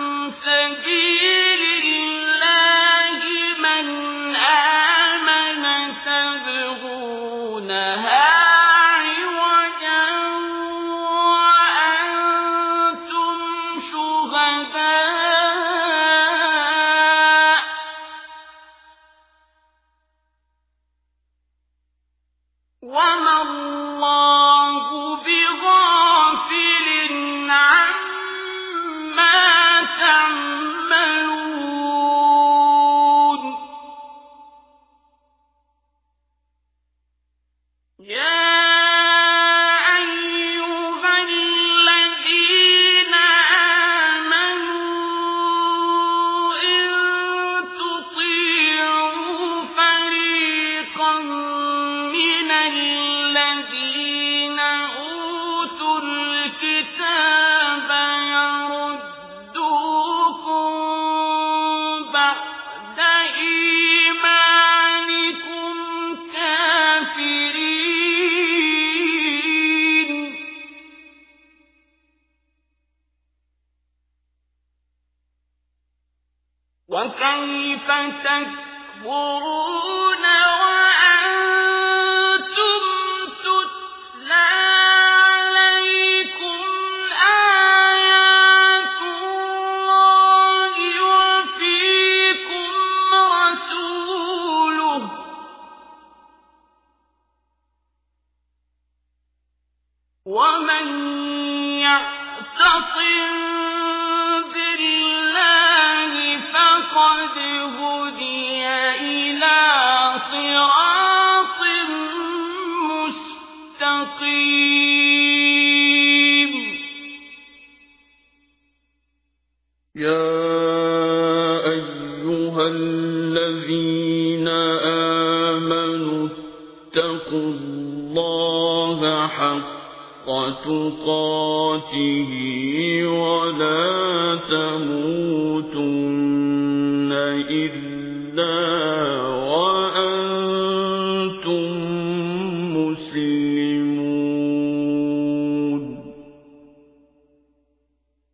سبيل الله من آمن تبغونها عوجا وأنتم شهداء وما الله بغافل عما تعملون يا أيها الذين آمنوا إن تطيعوا فريقا من الذين أوتوا الكتاب يردوكم بعد إيمانكم كافرين وكيف تكفرون وأنتم تتلى عليكم آيات الله وفيكم رسوله ومن يعتصم بالله فقد هدي إلى صراط مستقيم يا أيها الذين آمنوا اتقوا الله حق تقاته ولا تموتن إلا وأنتم مسلمون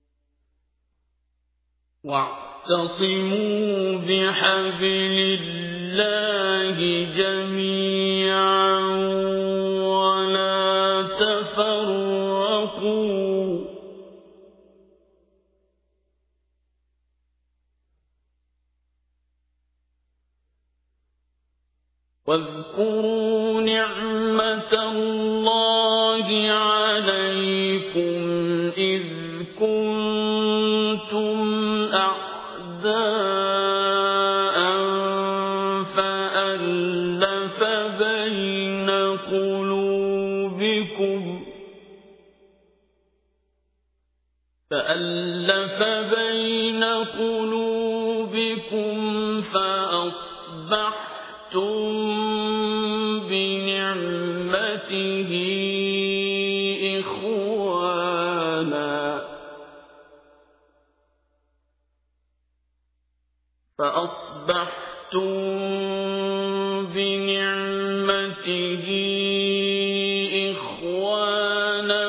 واعتصموا بحبل الله جميعا ولا تفرقوا واذكروا نعمة الله عليكم إذ كنتم أعداء فألف بين قلوبكم فألف بين قلوبكم فأصبحتم بنعمته إخوانا فأصبحتم بنعمته إخوانا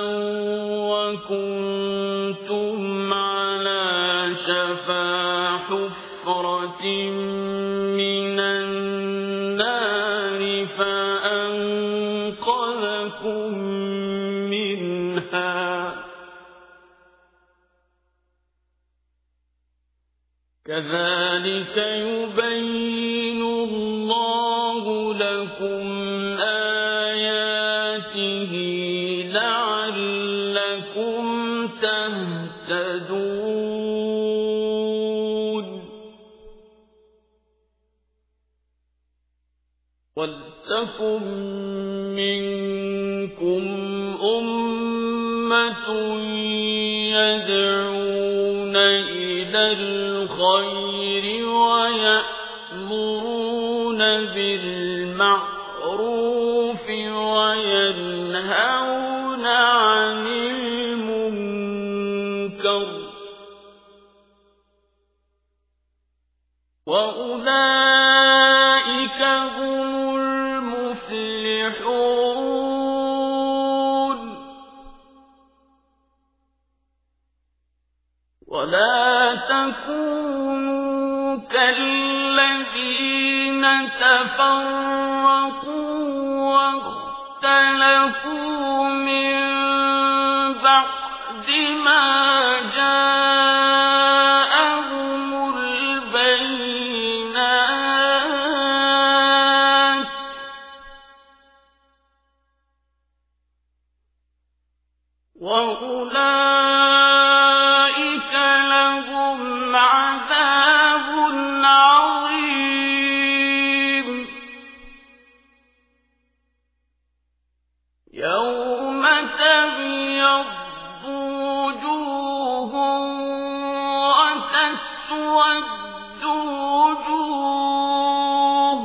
وكنتم على شفا حفرة من النار فأنقذكم منها كذلك يبين الله لكم آياته لعلكم تهتدون ولتكن منكم أمة يدعون إلى الخير ويأمرون بالمعروف وينهون عن المنكر وأولئك هم المفلحون ولا تكونوا كالذين تفرقوا واختلفوا من بعد ما جاءهم البينات وأولئك لهم عذاب عظيم يوم تبيض وجوه وتسود وجوه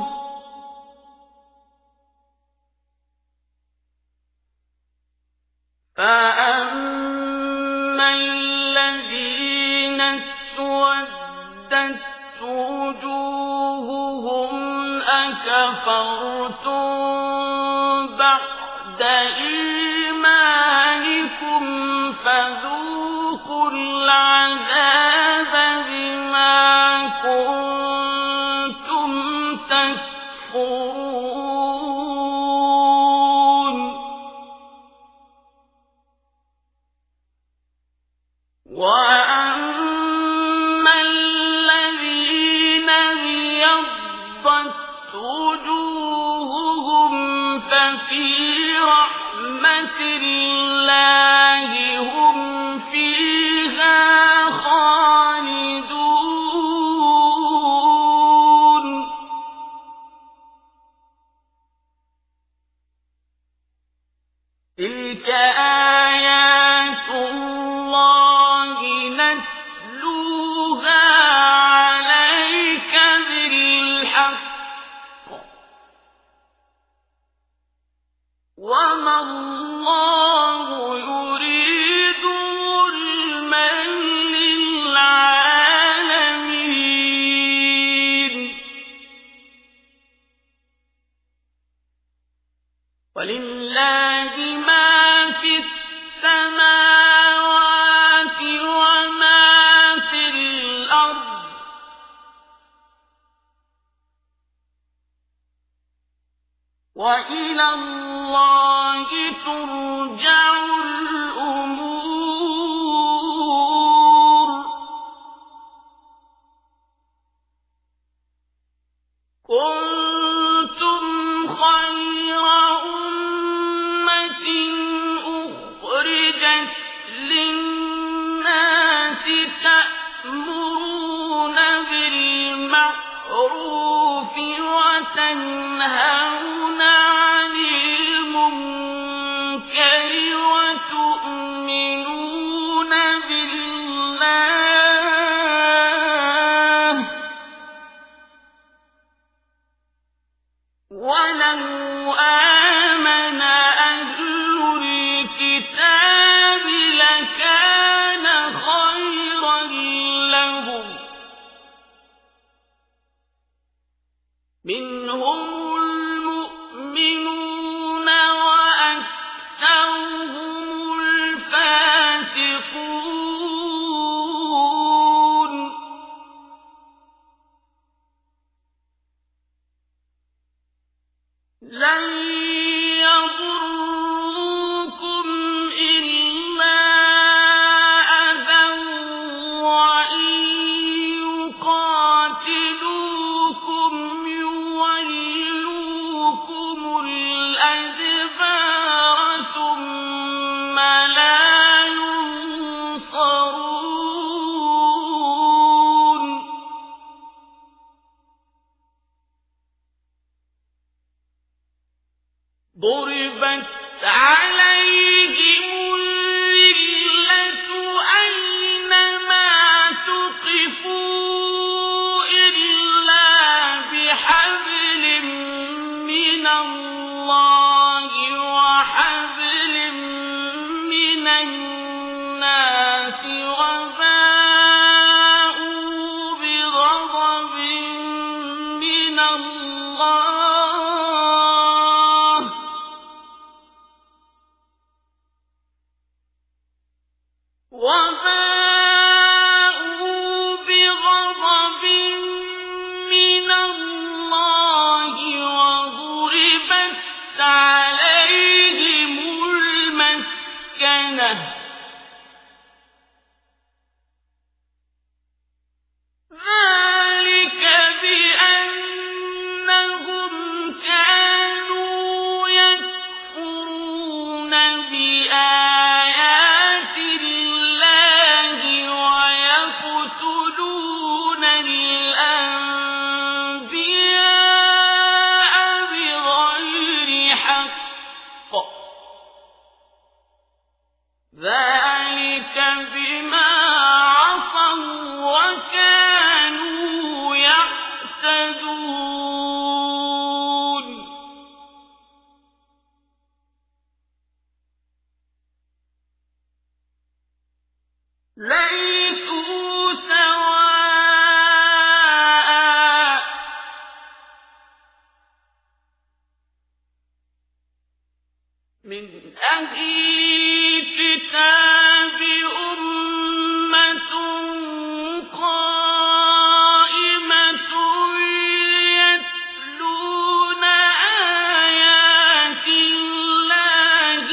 فأما الذين اسودت وجوههم أكفرتم بعد إيمانكم فذوقوا العذاب بما كنتم تكفرون وأما الذين ابيضت وجوههم ففي رحمة الله هم فيها خالدون تلك آيات الله نتلوها عليك بالحق وما الله يريد ظلما للعالمين ولله ما في السماوات وإلى الله ترجع الأمور. كنتم خير أمة أخرجت للناس تأمرون بالمعروف وتنهون عن المنكر وتؤمنون بالله. ولو آمن أهل الكتاب لكان خيرا لهم. منهم المؤمنون وأكثرهم الفاسقون. لن يضروكم إلا أذى وإن يقاتلوكم يولوكم الأدبار ثم لا ينصرون. ضربت عليهم الذلة أينما ثقفوا إلا بحبل من الله وحبل من الناس وباءوا بغضب من الله وباءوا بغضب من الله وضربت عليهم المسكنة. ذلك بأنهم كانوا يكفرون بآيات الله ويقتلون الأنبياء بغير حق. ذلك بما عصوا وكانوا يعتدون. ليسوا سواء من أهل الكتاب أمة قائمة يتلون آيات الله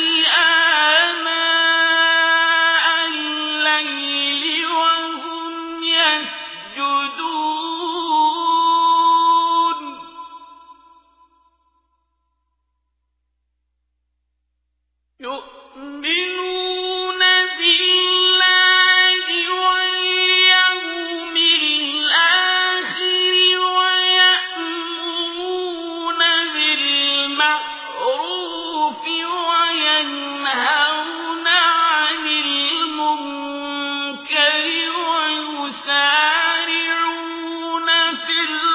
آناء الليل وهم يسجدون. يؤمنون بالله واليوم الآخر ويأمرون بالمعروف وينهون عن المنكر ويسارعون في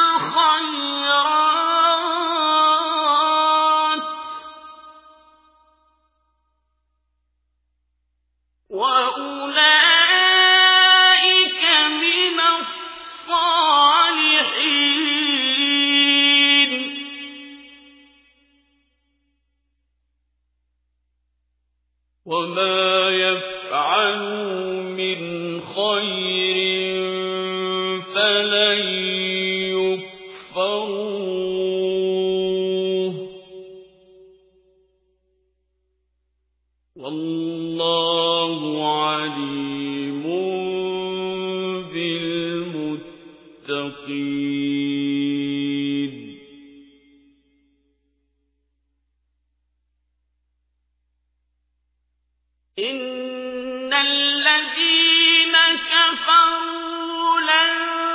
الخيرات وأولئك من الصالحين. وما يفعلوا من خير فلن يكفروه والله عليم بالمتقين إن الذين كفروا لن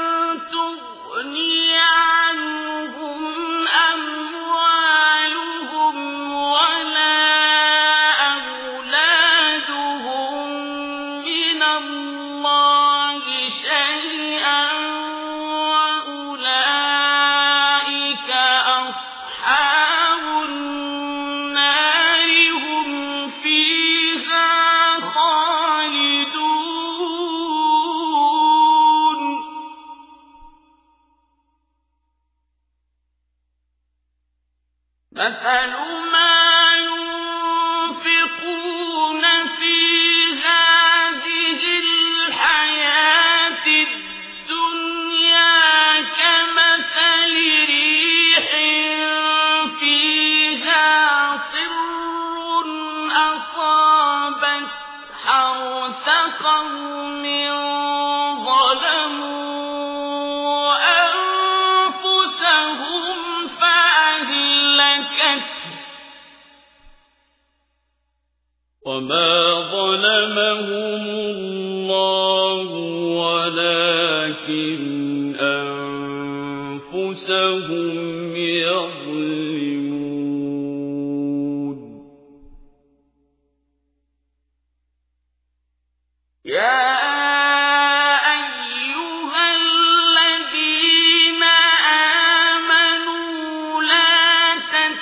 تغني عنهم أموالهم ولا أولادهم من الله شيئا وأولئك أصحاب النار هم فيها خالدون مثل ما ينفقون في هذه الحياة الدنيا كمثل ريح فيها صر أصابت حرث قوم ظلموا أنفسهم فأهلكته وما ظلمهم الله ولكن أنفسهم يظلمون يا أيها الذين آمنوا لا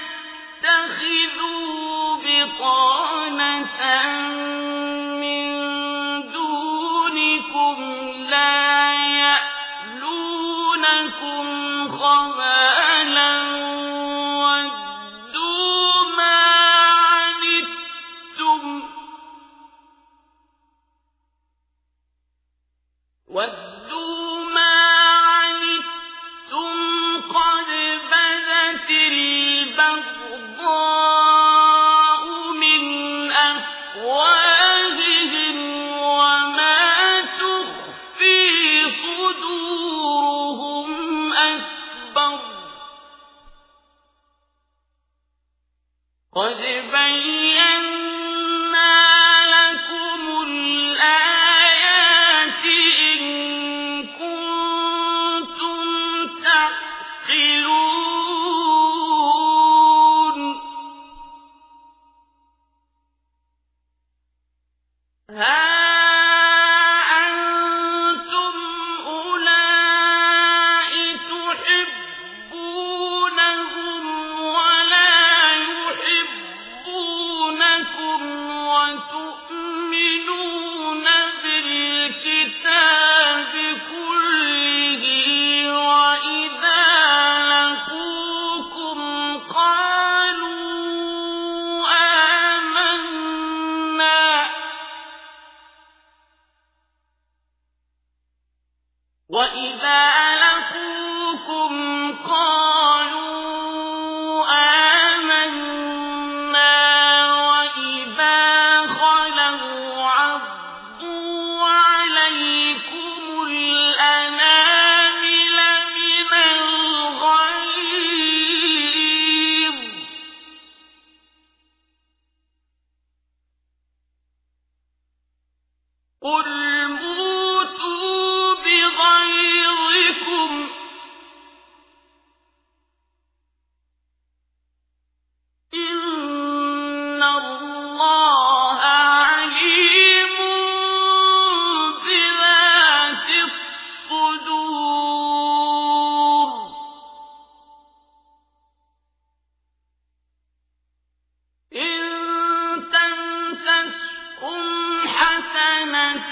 تتخذوا بطانة من دونكم لا يألونكم خبالا ودوا ما عنتم وَدُّوا مَا عَنِتُّمْ قَدْ بَدَتِ الْبَغْضَاءُ مِنْ أَفْوَاهِهِمْ وَمَا تُخْفِي صُدُورُهُمْ أَكْبَرُ قَدْ بَيَّنَّا لَكُمُ الْآيَاتِ إِن كُنتُمْ تَعْقِلُونَ ها أنتم أولئك تحبونهم ولا يحبونكم وتؤمنون بالكتاب كله وإذا لقوكم قالوا آمنا وَإِذَا لَقُوكُمْ قَالُوا آمَنَّا وَإِذَا خَلَوْا عَضُّوا عَلَيْكُمُ الْأَنَامِلَ مِنَ الْغَيْظِ قُلْ مُوتُوا بِغَيْظِكُمْ إِنَّ اللَّهَ عَلِيمٌ بِذَاتِ الصُّدُورِ إِن تَمْسَسْكُمْ حَسَنَةٌ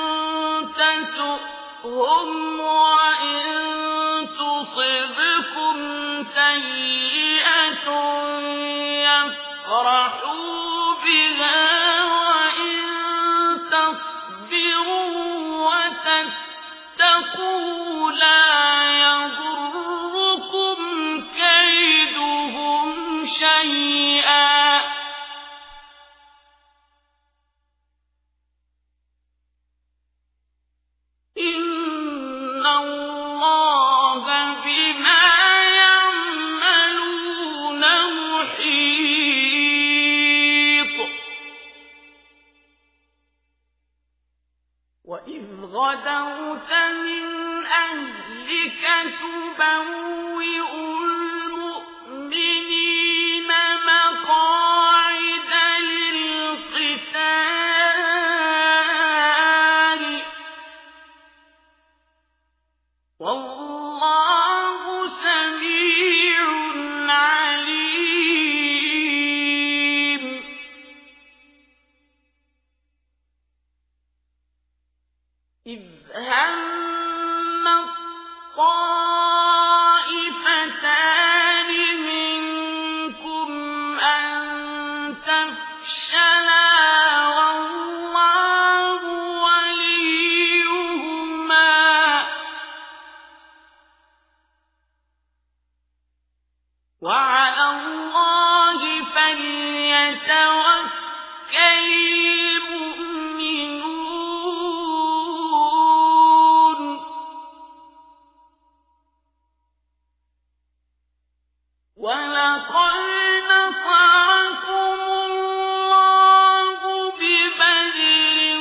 تَسُؤْهُمْ وَإِن تُصِبْكُمْ سَيِّئَةٌ يَفْرَحُوا بِهَا وَإِن تَصْبِرُوا وَتَتَّقُوا لَا يَضُرُّكُمْ كَيْدُهُمْ شَيْئًا وإذ غدوت من أهلك تبوئ المؤمنين مقاعد للقتال والله سميع عليم. إذ هم الطائفتان منكم أن تفشلا والله وليهما وعلى الله فليتوكل المؤمنون. ولقد نصركم الله ببدر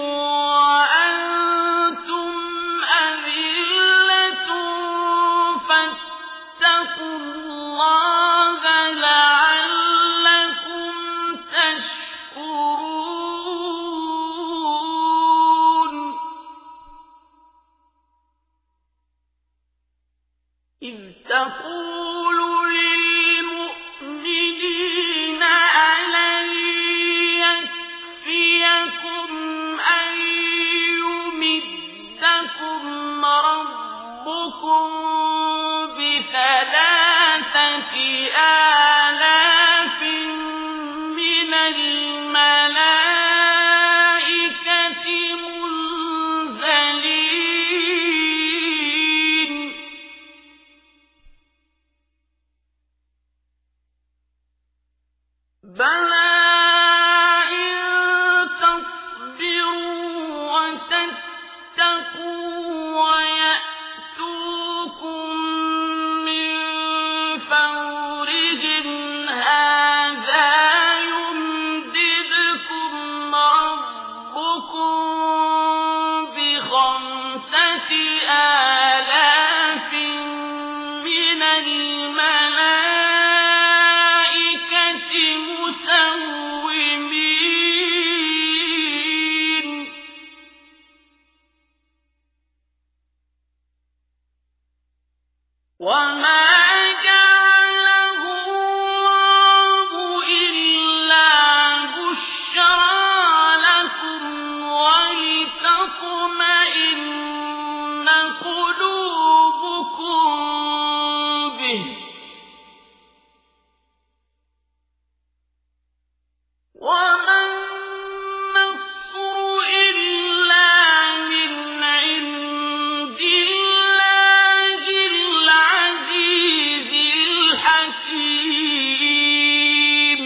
وأنتم أذلة فاتقوا الله لعلكم تشكرون. إذ تقول للمؤمنين ألن يكفيكم أن يمدكم ربكم بثلاثة آلاف من الملائكة منزلين. بلى إن تصبروا وتتقوا ويأتوكم من فورهم هذا يمددكم ربكم بخمسة آلاف من الملائكة مسومين. وما جعله الله إلا بشرى لكم ولتطمئن قلوبكم به وما النصر إلا من عند الله العزيز الحكيم.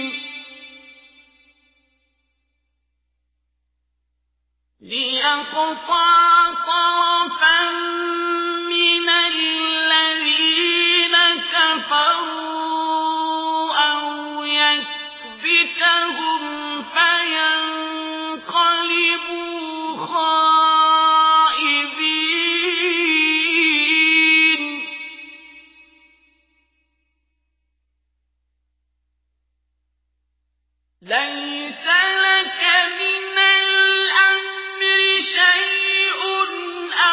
ليقطع طرفا من الذين كفروا أو يكبتهم فينقلبوا خائبين. ليس لك من الأمر شيء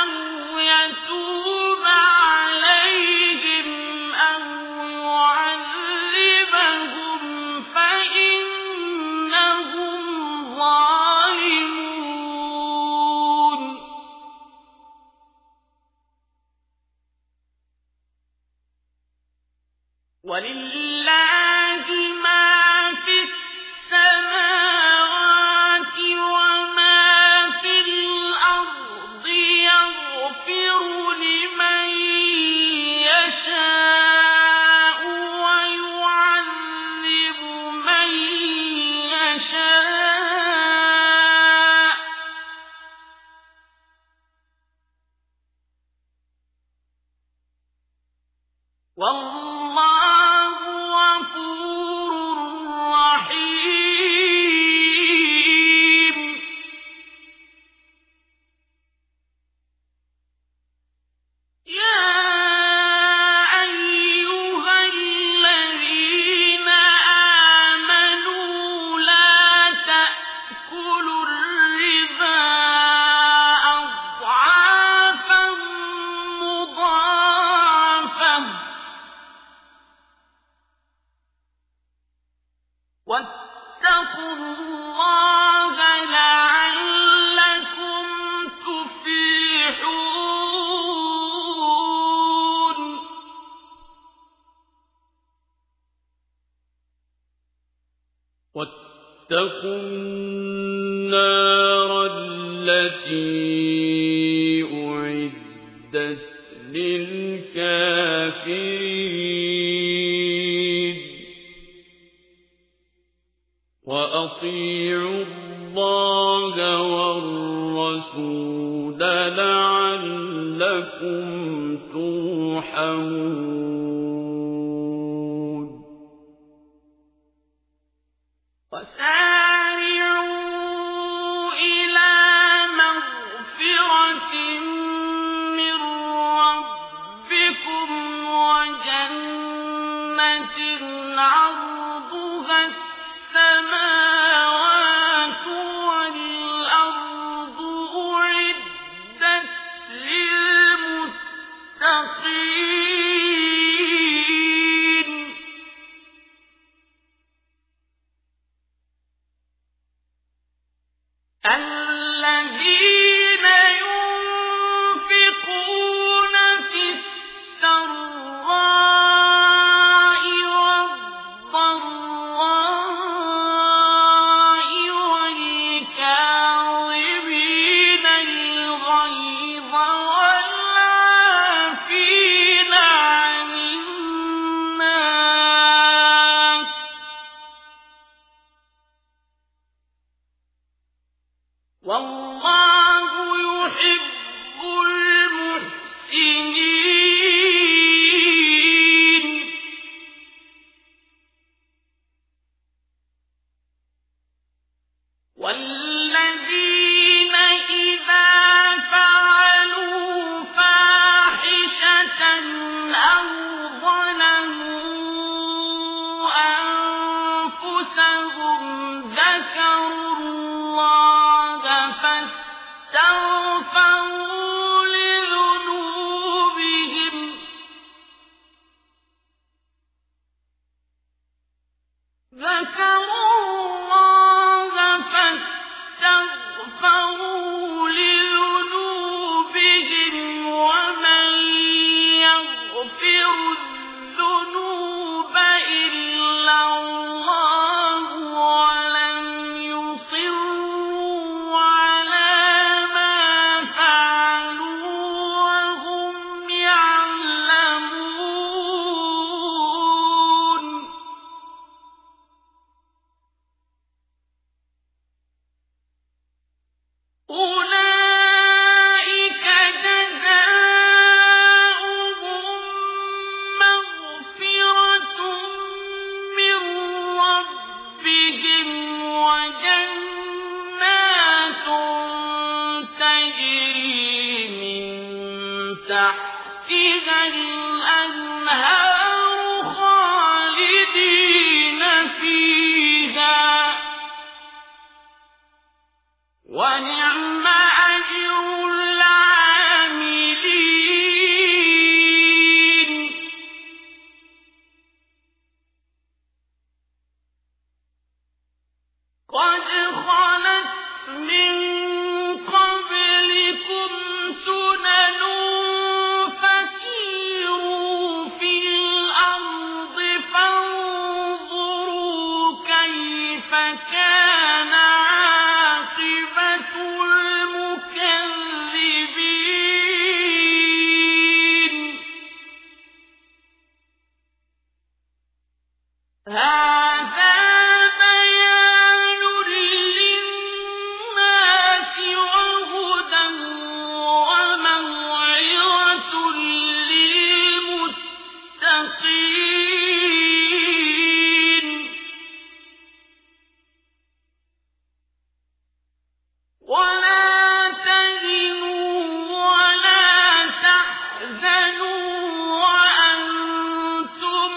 واتقوا النار التي أعدت للكافرين وأطيعوا الله والرسول لعلكم ترحمون وسارعوا إلى مغفرة من ربكم وجنة عرضها السماوات والأرض أعدت للمتقين الذين ينفقون في السراء والضراء والكاظمين الغيظ والعافين عن الناس والله يحب المحسنين والذين إذا فعلوا فاحشة أو ظلموا أنفسهم ذكروا الله فاستغفروا لذنوبهم ذكروا الله فاستغفروا لذنوبهم ومن يغفر الذنوب إلا الله ولم يصروا على ما فعلوا وهم يعلمون أولئك جزاؤهم مغفرة من ربهم وجنات تجري من تحتها الأنهار خالدين فيها ونعم أجر العاملين قد خلت من قبلكم سنن فسيروا في الأرض فانظروا كيف كان عاقبة المكذبين هذا بيان للناس وهدى وموعظة للمتقين ولا تهنوا ولا تحزنوا وأنتم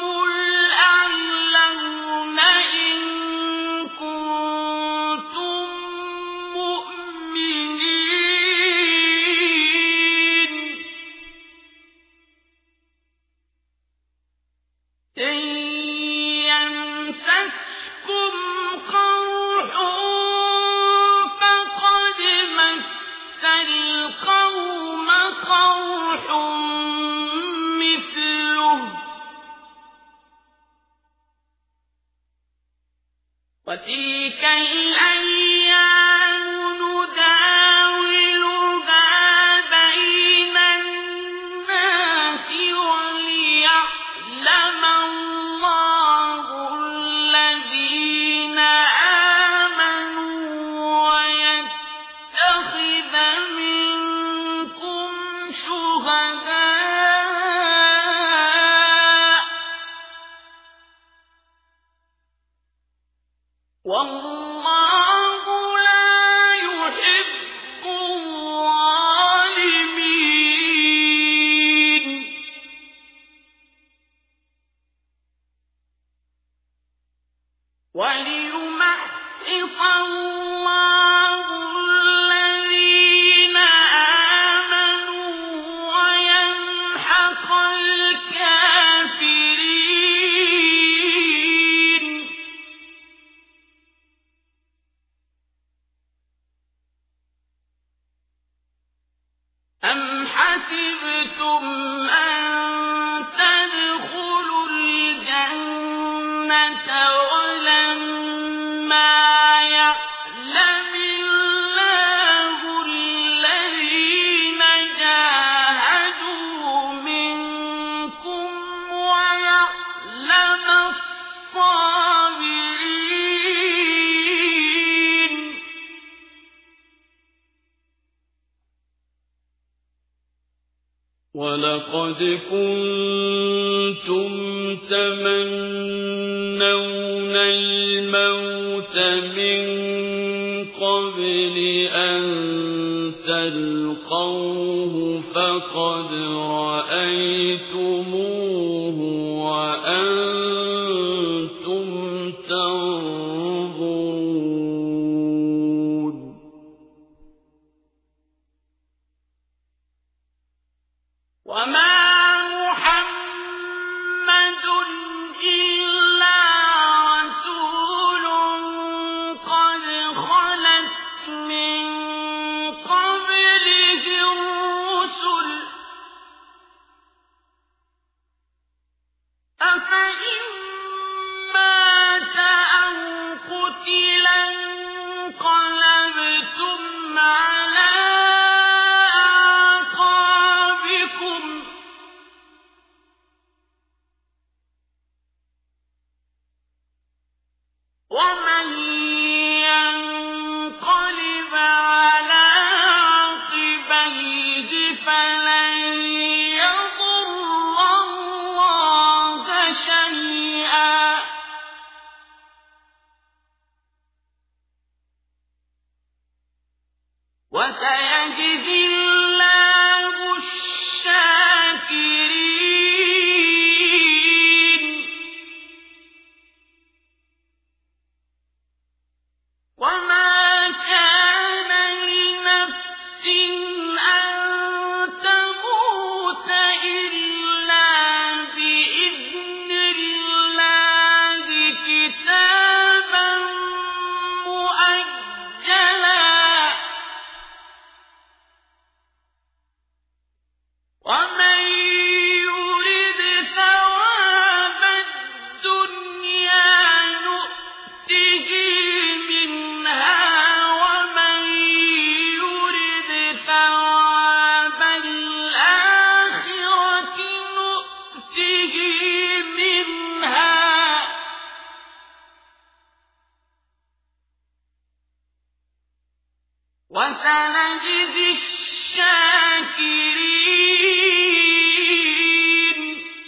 الأعلون إن كنتم مؤمنين إن يمسسكم قرح فقد حَسِبْتُمْ أَن تَدْخُلُوا الْجَنَّةَ وَلَمَّا يَعْلَمِ اللَّهُ الَّذِينَ جَاهَدُوا مِنكُمْ وَيَعْلَمَ الصَّابِرِينَ. وَلَقَدْ كُنتُمْ تَمَنَّوْنَ الْمَوْتَ مِن قَبْلِ أَن تَلْقَوْهُ فَقَدْ رَأَيْتُمُوهُ وَأَنتُمْ تَنظُرُونَ. وَمَا مُحَمَّدٌ إِلَّا رَسُولٌ قَدْ خَلَتْ مِن قَبْلِهِ الرُّسُلُ ۚ أَفَإِن مَّاتَ أَوْ قُتِلَ انقَلَبْتُمْ عَلَىٰ أَعْقَابِكُمْ ۚ وَمَن يَنقَلِبْ عَلَىٰ عَقِبَيْهِ فَلَن يَضُرَّ اللَّهَ شَيْئًا ۗ وَسَيَجْزِي اللَّهُ الشَّاكِرِينَ. وَمَا كَانَ لِنَفْسٍ أَن تَمُوتَ إِلَّا بِإِذْنِ اللَّهِ كِتَابًا مُّؤَجَّلًا ۗ وَمَن يُرِدْ ثَوَابَ الدُّنْيَا نُؤْتِهِ مِنْهَا وَمَن يُرِدْ ثَوَابَ الْآخِرَةِ نُؤْتِهِ مِنْهَا ۚ وَسَنَجْزِي الشَّاكِرِينَ.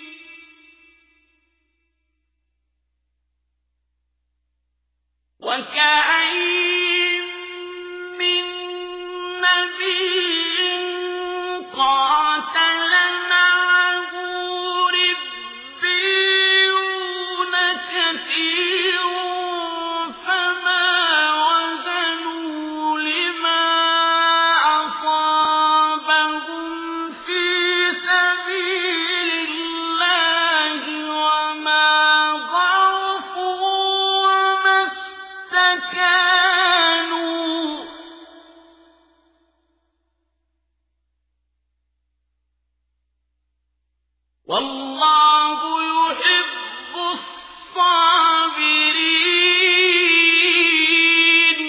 وَكَأَيِّن مِّن نَّبِيٍّ قَاتَلَ مَعَهُ رِبِّيُّونَ كَثِيرٌ فَمَا وَهَنُوا لِمَا أَصَابَهُمْ فِي سَبِيلِ اللَّهِ وَمَا ضَعُفُوا وَمَا اسْتَكَانُوا ۗ وَاللَّهُ يُحِبُّ الصَّابِرِينَ.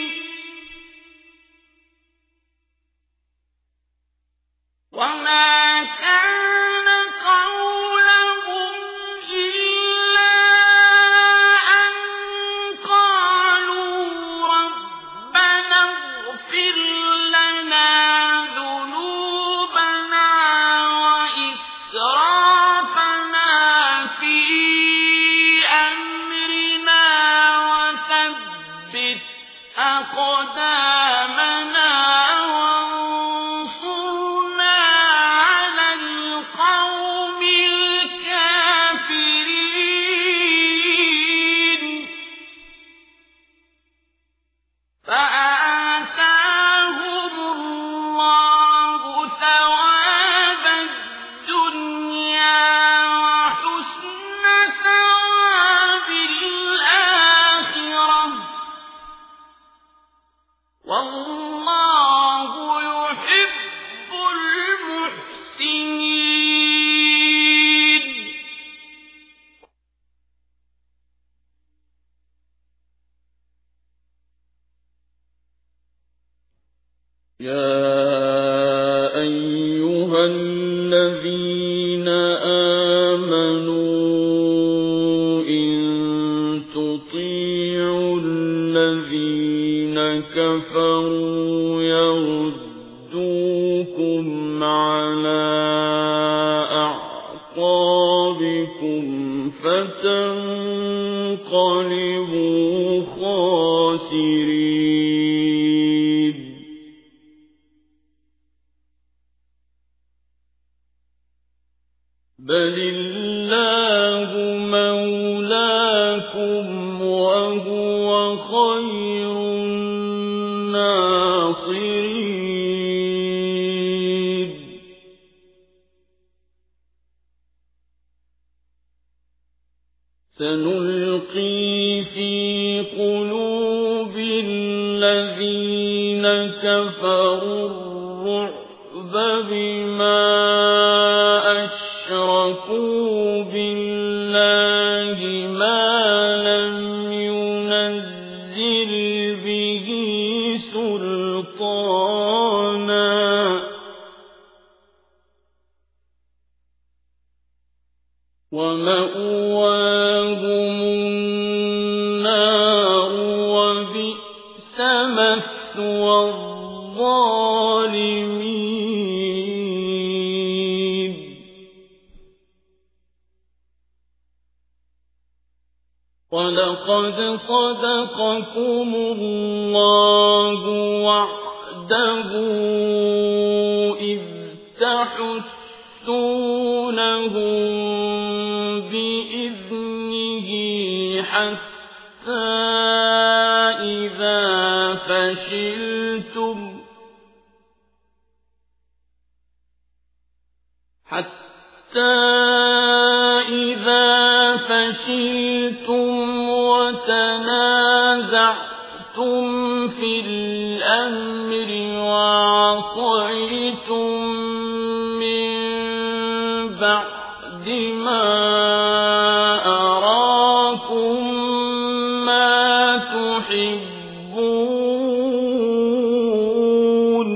وَمَا كَانَ قَوْلَهُمْ إِلَّا أَن قَالُوا رَبَّنَا اغْفِرْ لَنَا ذُنُوبَنَا وَإِسْرَافَنَا فِي أَمْرِنَا وَثَبِّتْ أَقْدَامَنَا وَانصُرْنَا عَلَى الْقَوْمِ الْكَافِرِينَ. فَآتَاهُمُ اللَّهُ ثَوَابَ الدُّنْيَا وَحُسْنَ ثَوَابِ الْآخِرَةِ ۗ وَاللَّهُ يُحِبُّ الْمُحْسِنِينَ. يا أيها الذين آمنوا إن تطيعوا الذين كفروا يردوكم على أعقابكم فتنقلبوا خاسرين بل الله مولاكم وهو خير الناصرين سنلقي في قلوب الذين كفروا الرعب بما أشركوا بالله ما لم ينزل به سلطانا ومأواهم النار وبئس مثوى الظالمين ولقد صدقكم الله وعده إذ تحسونهم بإذنه حتى إذا فشلتم حتى إذا فشلتم وتنازعتم في الأمر وعصيتم من بعد ما أراكم ما تحبون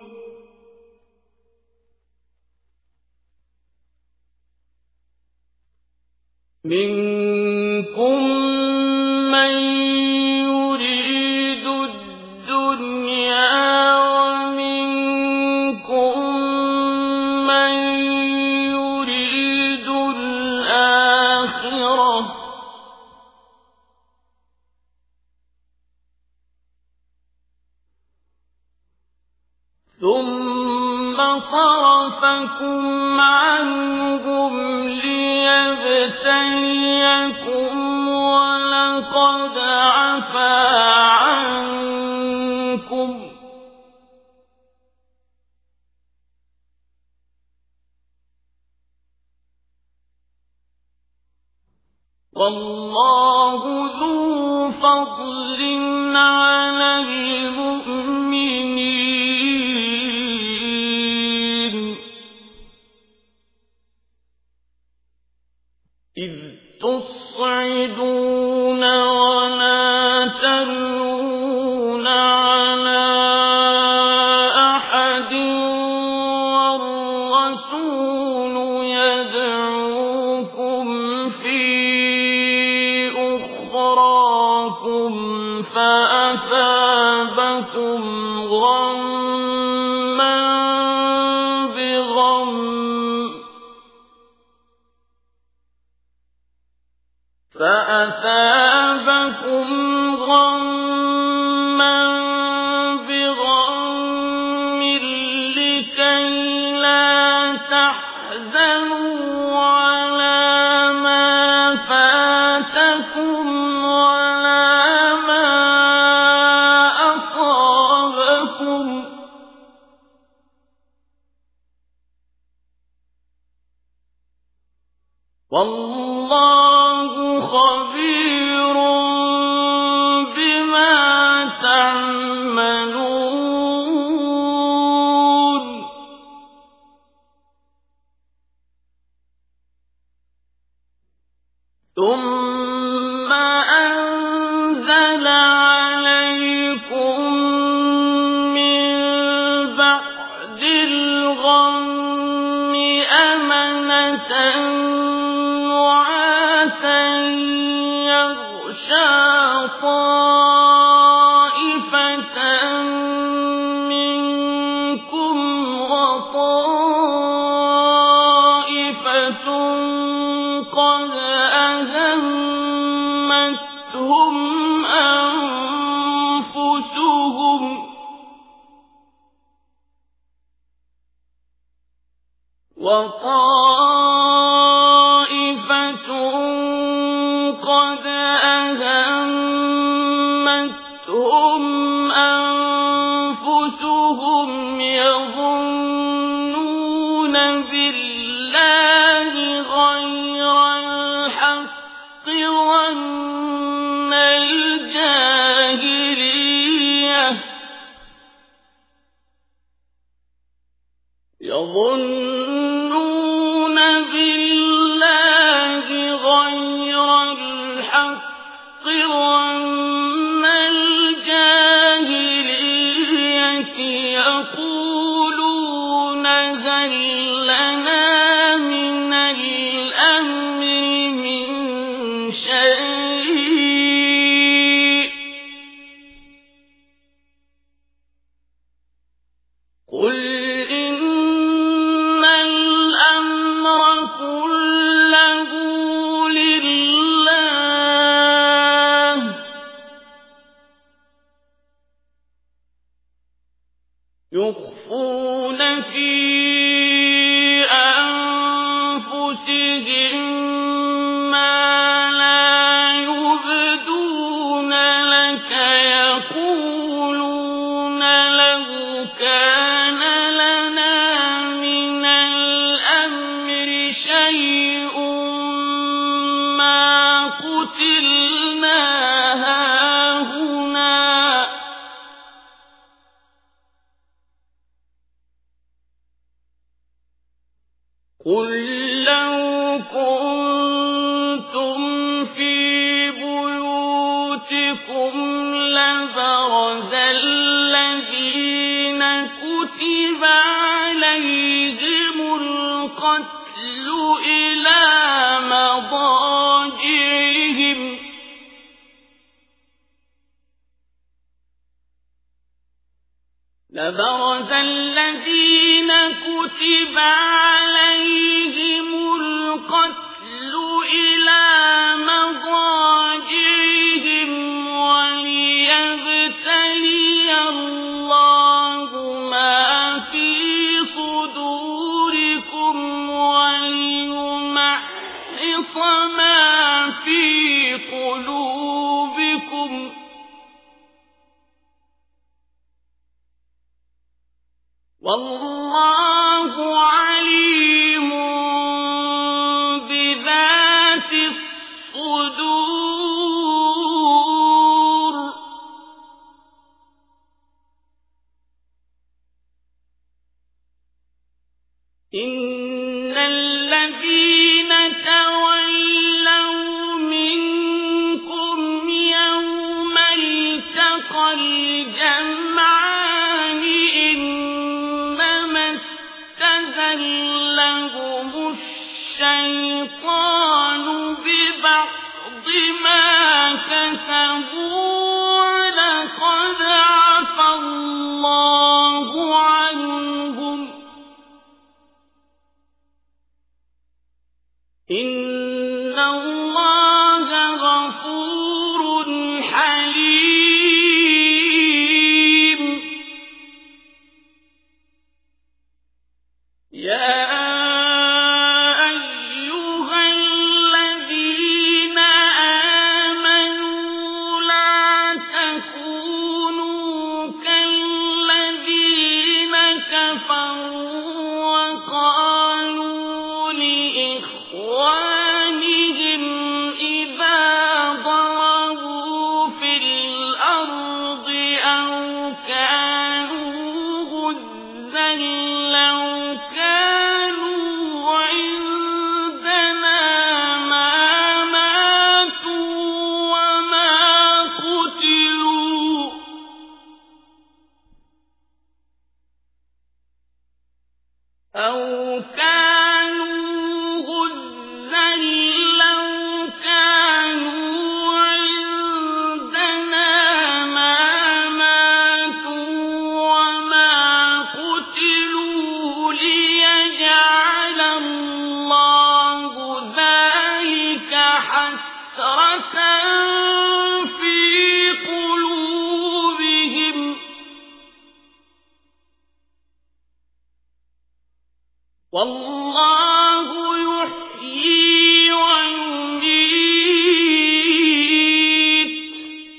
منكم من يريد الدنيا ومنكم من يريد الآخرة ثم صرفكم عنهم ليبتليكم ولقد عفا عنكم والله ذو فضل على المؤمنين إذ تصعدون ولا تلوون على أحد والرسول يدعوكم في أخراكم فأثابكم غمّا بغم فأثابكم غمّا بغم لكي لا تحزنوا على ما فاتكم ولا ما أصابكم والله خبير بما تعملون ثم أنزل عليكم من نُعَاسًا يَغْشَىٰ طَائِفَةً مِّنكُمْ وَطَائِفَةٌ قَدْ أَهَمَّتْهُمْ أَنفُسُهُمْ وَطَائِفَةٌ قَدْ أَهَمَّتْهُمْ أَنفُسُهُمْ يَظُنُّونَ بِاللَّهِ غَيْرَ الْحَقِّ ظَنَّ الْجَاهِلِيَّةِ يَظُنُّونَ بِاللَّهِ غَيْرَ الْحَقِّ ظَنَّ الْجَاهِلِيَّةِ يَقُولُونَ هَل لَّنَا مِنَ الْأَمْرِ مِن شَيْءٍ قُلْ إِنَّ الْأَمْرَ كُلَّهُ لِلَّهِ يُخْفُونَ فِي أَنفُسِهِم مَّا لَا يُبْدُونَ لَكَ يَقُولُونَ لَوْ كَانَ لَنَا مِنَ الْأَمْرِ شَيْءٌ مَّا قُتِلْنَا هَاهُنَا قُل لَّوْ كُنتُمْ فِي بُيُوتِكُمْ لَبَرَزَ الَّذِينَ كُتِبَ عَلَيْهِمُ الْقَتْلُ إِلَىٰ مَضَاجِعِهِمْ لَبَرَزَ الَّذِينَ كُتِبَ عَلَيْهِمُ الْقَتْلُ إِلَىٰ مَضَاجِعِهِمْ وَلِيَبْتَلِيَ اللَّهُ مَا فِي صُدُورِكُمْ وَلِيُمَحِّصَ مَا فِي قُلُوبِكُمْ وَاللَّهُ عَلِيمٌ بِذَاتِ الصُّدُورِ إِنَّ الَّذِينَ تَوَلَّوْا مِنكُمْ يَوْمَ الْتَقَى الْجَمْعَانِ إِنَّمَا اسْتَزَلَّهُمُ الشَّيْطَانُ بِبَعْضِ مَا كَسَبُوا وَلَقَدْ عَفَا اللَّهُ عَنْهُمْ إِنَّ اللَّهَ غَفُورٌ حَلِيمٌ يَا أَيُّهَا الَّذِينَ آمَنُوا لَا تَكُونُوا كَالَّذِينَ كَفَرُوا وَقَالُوا لِإِخْوَانِهِمْ إِذَا ضَرَبُوا فِي الْأَرْضِ أَوْ كَانُوا غُزًّى لَّوْ كَانُوا عِندَنَا مَا مَاتُوا وَمَا قُتِلُوا أَوْ كَانُوا والله يحيي ويميت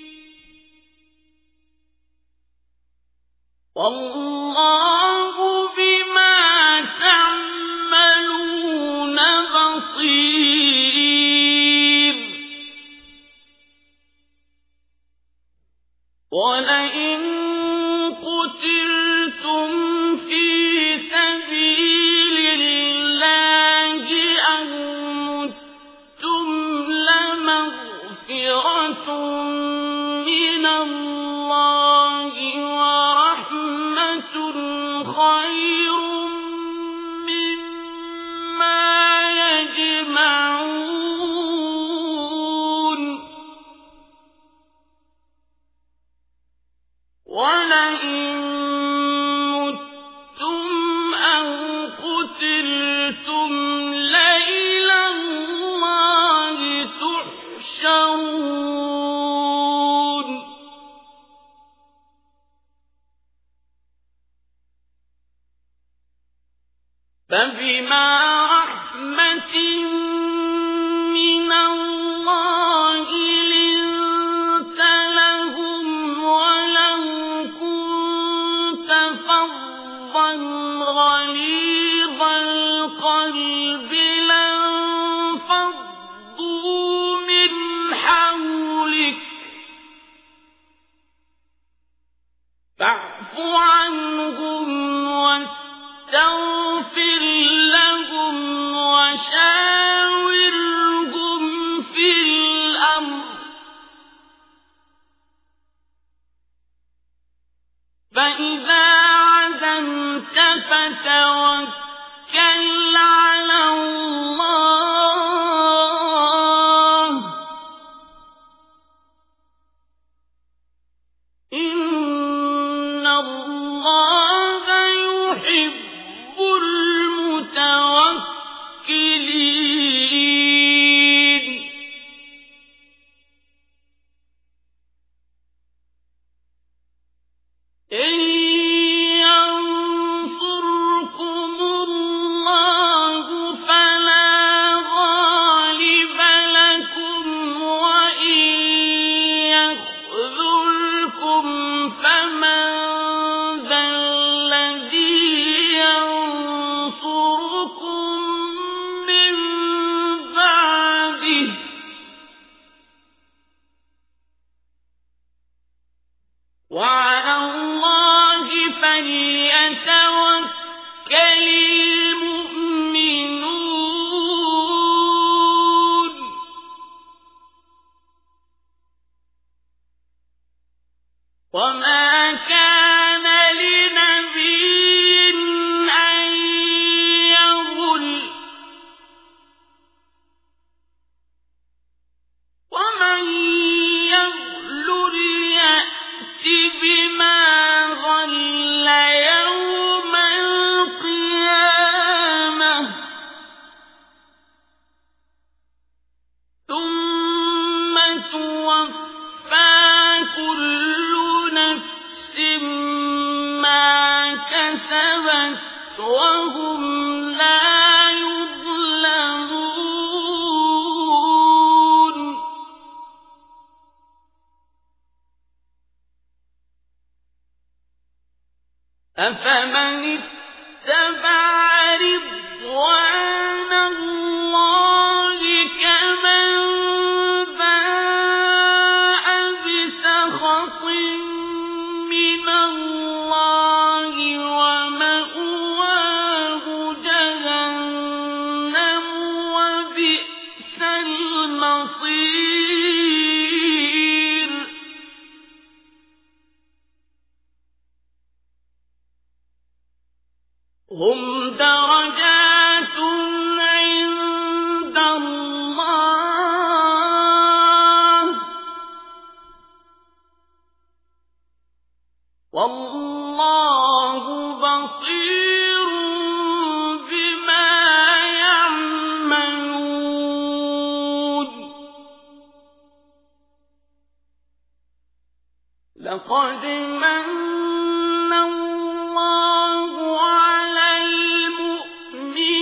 والله بما تعملون بصير ولئن قتلتم في سبيل الله أو متم لمغفرة من الله ورحمة خير مما يجمعون ولئن متم أو قتلتم لإلى الله تحشرون فبما رحمة من الله لنت لهم ولو كنت فظا غليظ القلب لانفضوا من حولك فاعف عنهم واستغفر لهم وشاورهم في الأمر فإذا عزمت فتوكل على الله إن الله يحب المتوكلين إن ينصركم الله فلا غالب لكم وإن يخذلكم فمن ذا الذي ينصركم من بعده وعلى الله فليتوكل المؤمنون وما كان لنبي أن يغل ومن يغل يأت بما غل يوم القيامة ثم توفى كل نفس ما كسبت وهم لا يظلمون أفمن اتبع رضوان الله كمن باء بسخط من الله ومأواه جهنم وبئس المصير هم درجات عند الله والله بصير بما يعملون لقد من الله على المؤمنين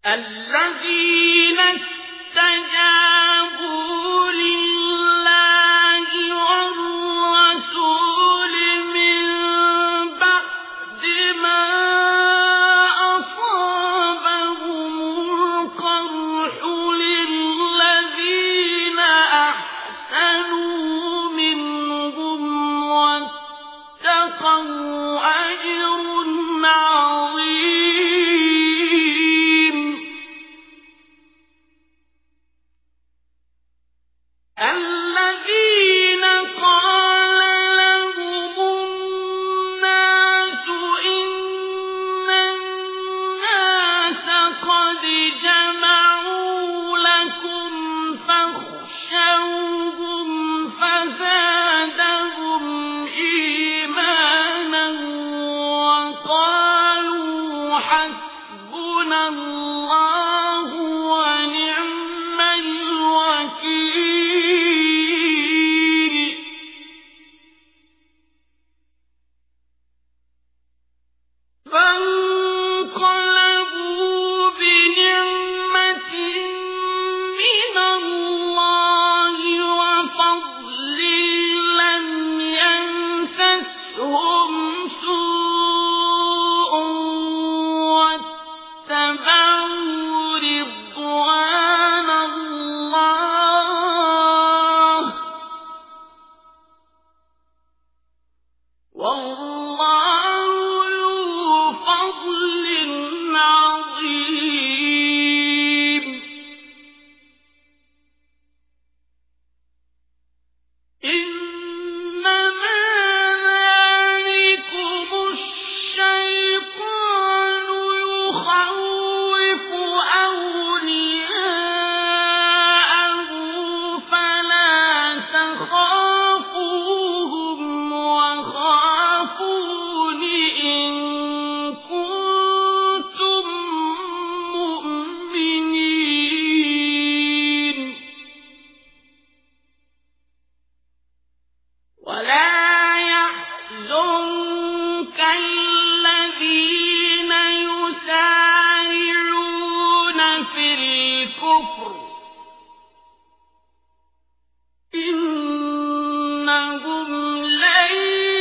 الذين استجابوا لله والرسول من بعد ما أصابهم القرح للذين أحسنوا منهم واتقوا أجر عظيم. الذين قال لهم الناس إن الناس قد جمعوا لكم فاخشوهم فزادهم إيمانا وقالوا حسبنا الله ونعم الوكيل. فانقلبوا بنعمة من الله وفضل لم يمسسهم سوء واتبعوا رضوان الله والله ذو فضل عظيم. إنما ذلكم الشيطان يخوف أولياءه فلا تخافوهم وخافون إن كنتم مؤمنين. ولا يحزنك الذين يسارعون في الكفر إنهم لن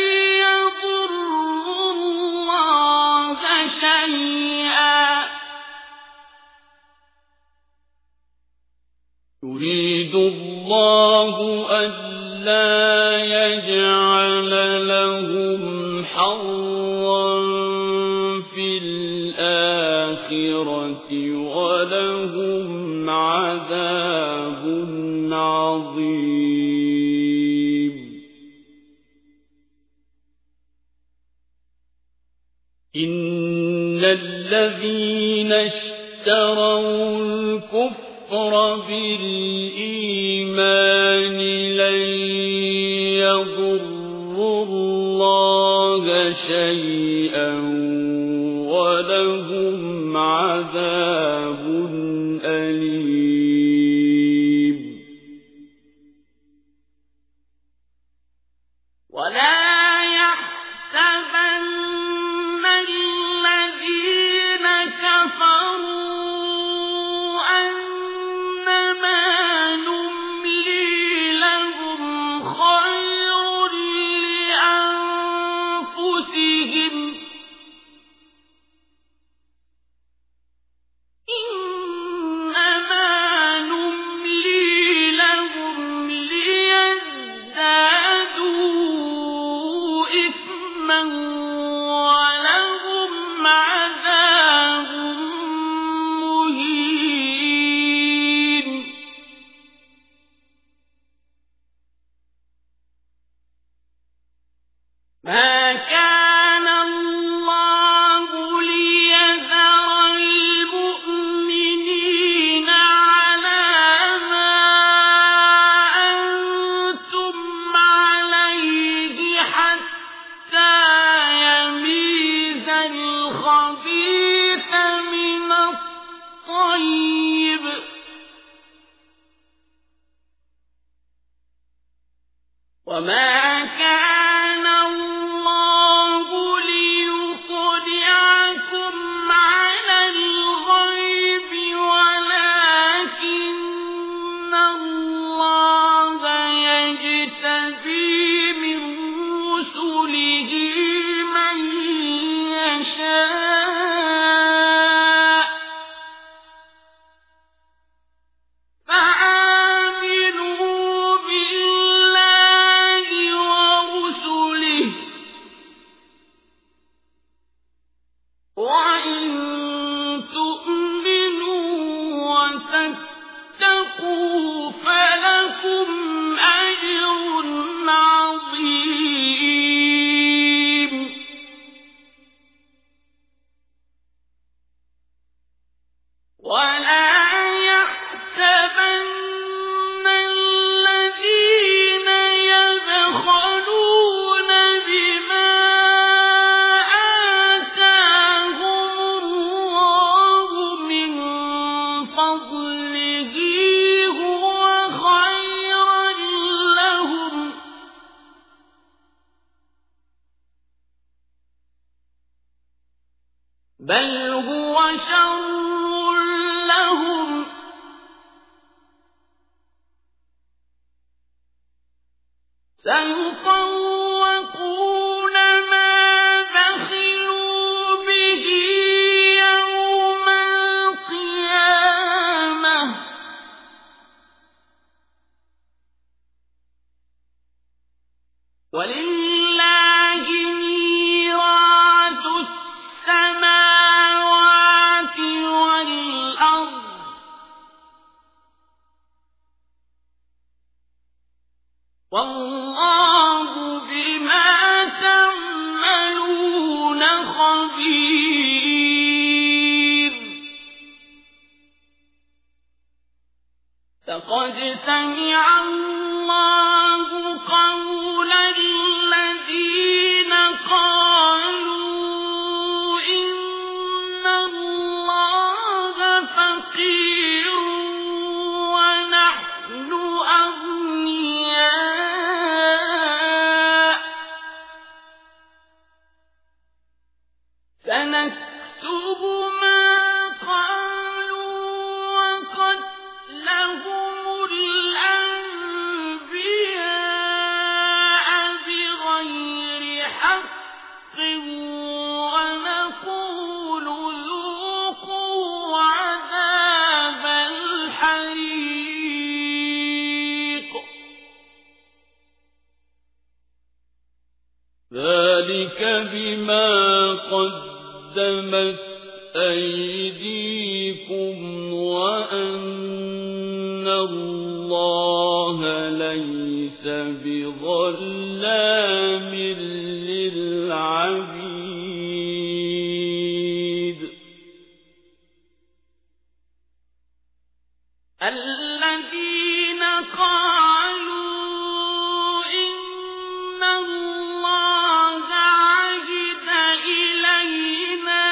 يضروا الله شيئا يريد الله ألا يجعل لهم حظا في الآخرة ولهم عذاب عظيم. إن الذين اشتروا الكفر بالإيمان لن يضروا الله شيئا ولهم عذاب أليم. ولا يحسبن الذين كفروا أنما نملي لهم خير لأنفسهم إنما نملي لهم ليزدادوا إثما ولهم عذاب مهين. ما كان الله ليذر المؤمنين على ما أنتم عليه حتى يميز الخبيث من الطيب وما كان الله بل هو شر لهم سيطوقون ما بخلوا به يوم القيامة ولله ميراث السماوات والأرض والله بما تعملون خبير لقد سمع الله قول الذين قالوا إن الله فقير ونحن أغنياء سنكتب ما قالوا وقتلهم الأنبياء بغير حق ونقول ذوقوا عذاب الحريق ذلك بما قدمت أيديكم وأن الله ليس بظلام للعبيد الذين قالوا إن الله عهد إلينا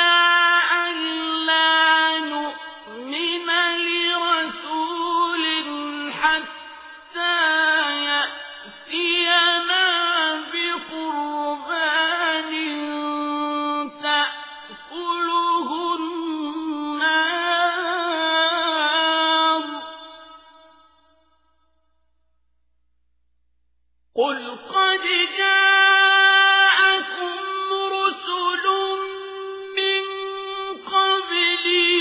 ألا نؤمن لرسول حتى يأتينا بقربان تأكله النار قل قد جاءكم رسل من قبلي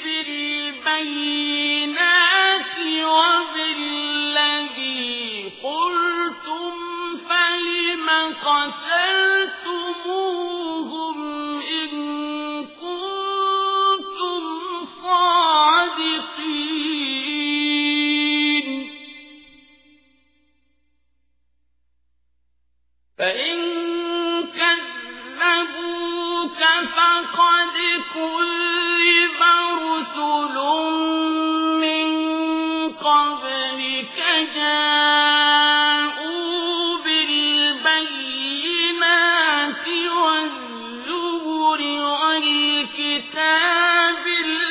بالبينات وبالذي قلتم فلم قتلتموهم إن كنتم صادقين فإن كذبوك فقد كذب رسل من قبلك جاءوا بالبينات والزبر والكتاب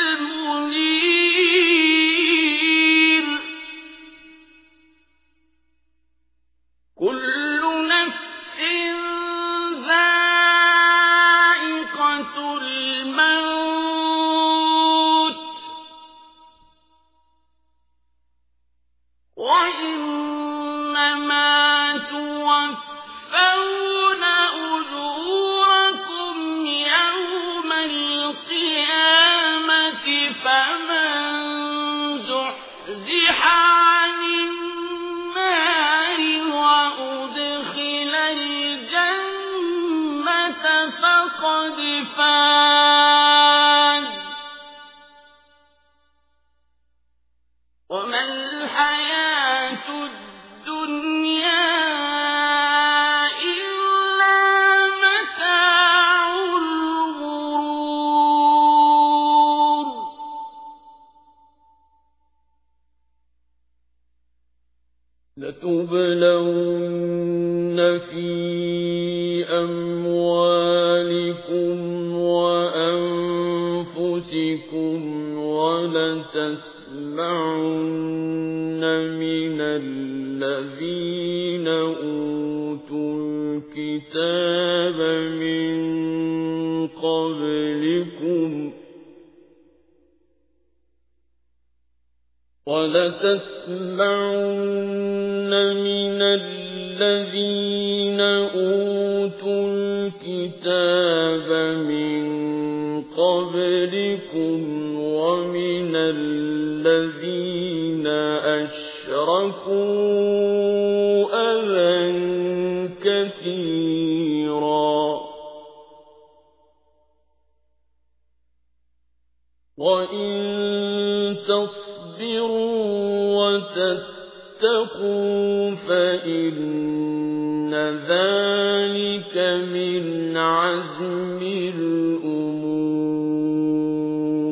المنير كل نفس ذائقة الموت وإنما توفون أجوركم يوم القيامة فمن زحزح عن النار وأدخل الجنة فقد فاز وما الحياة الدنيا إلا متاع الغرور لتبلون في أموالكم وأنفسكم ولتسمعن من الذين أوتوا الكتاب من قبلكم وَلَتَسْمَعُنَّ مِنَ الَّذِينَ أُوتُوا الْكِتَابَ مِنْ قَبْلِكُمْ وَمِنَ الَّذِينَ أَشْرَكُوا أَذًى كَثِيرًا وَإِنْ تَصْبِرُوا وَتَتَّقُوا فَإِنَّ ذَلِكَ مِنْ عَزْمِ الْأُمُورِ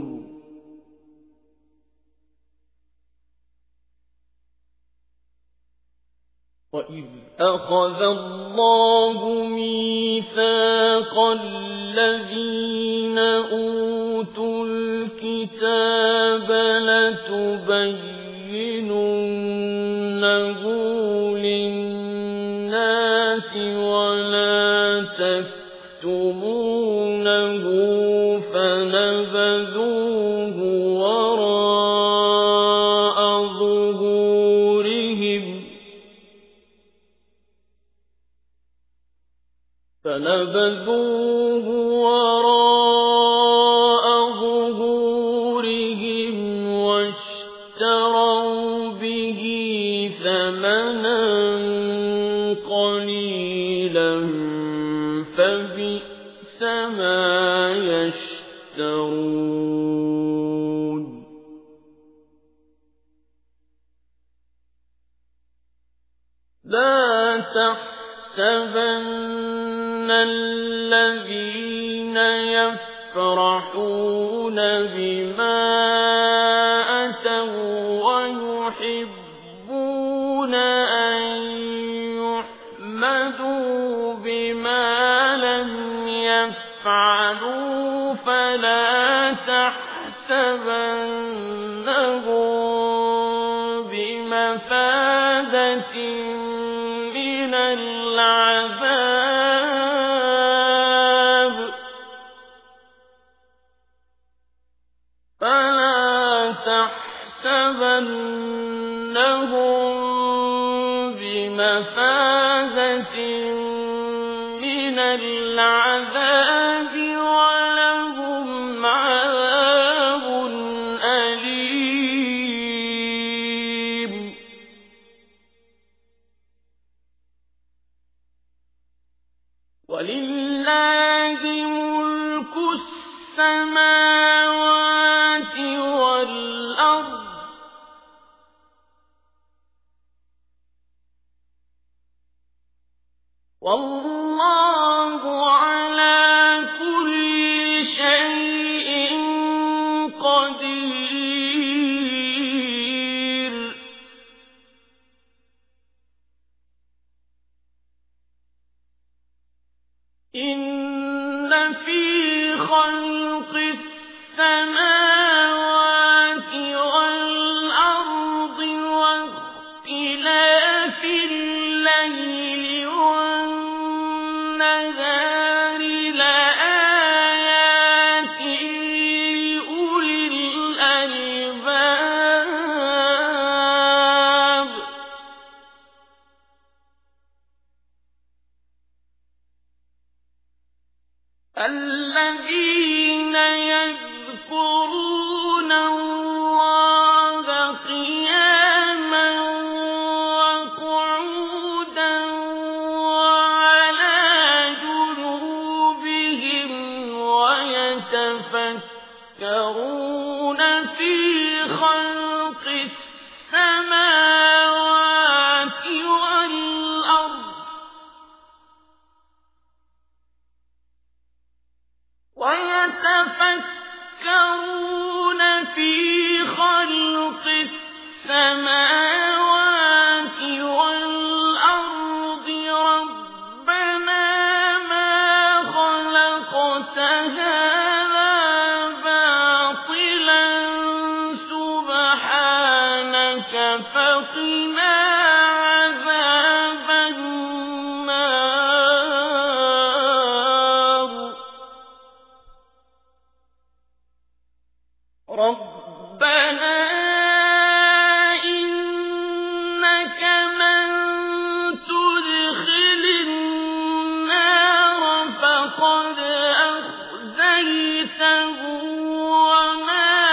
وَإِذْ أَخَذَ اللَّهُ مِيثَاقَ الَّذِينَ أُوتُوا الْكِتَابَ لَتُبَيِّنُنَّهُ لِلنَّاسِ وَلَا تَكْتُمُونَهُ فَنَبَذُوهُ وَرَاءَ ظُهُورِهِمْ فَنَبَذُوهُ وَرَاءَ ظُهُورِهِمْ وَاشْتَرَوْا بِهِ ثَمَنًا قَلِيلًا فَبِئْسَ مَا يَشْتَرُونَ لَا تَحْسَبَنَّ الَّذِينَ يَفْرَحُونَ بِمَا أَتَوا وَيُحِبُّونَ أَن يُحْمَدُوا بِمَا لَمْ يَفْعَلُوا فَلَا تَحْسَبَنَّهُم بِمَفَازَةٍ مِّنَ الْعَذَابِ فَلَا تَحْسَبَنَّهُم بِمَفَازَةٍ مِّنَ الْعَذَابِ وَلَهُمْ عَذَابٌ أَلِيمٌ وَلِلَّهِ مُلْكُ السَّمَاوَاتِ وَالْأَرْضِ وَاللَّهُ عَلَى كُلِّ شَيْءٍ قَدِيرٌ إِنَّ فِي خَلْقِ السَّمَاوَاتِ وَالْأَرْضِ وَاخْتِلَافِ اللَّيْلِ وَالنَّهَارِ لَآيَاتٍ لِّأُولِي الْأَلْبَابِ الَّذِينَ يَذْكُرُونَ اللَّهَ قِيَامًا وَقُعُودًا وَعَلَىٰ جُنُوبِهِمْ وَيَتَفَكَّرُونَ فِي خَلْقِ السَّمَاوَاتِ وَالْأَرْضِ وَيَتَفَكَّرُونَ فِي خَلْقِ السَّمَاوَاتِ وَالْأَرْضِ رَبَّنَا مَا خَلَقْتَ هَٰذَا بَاطِلًا سُبْحَانَكَ فَقِنَا عَذَابَ النَّارِ فقد أخزيته وما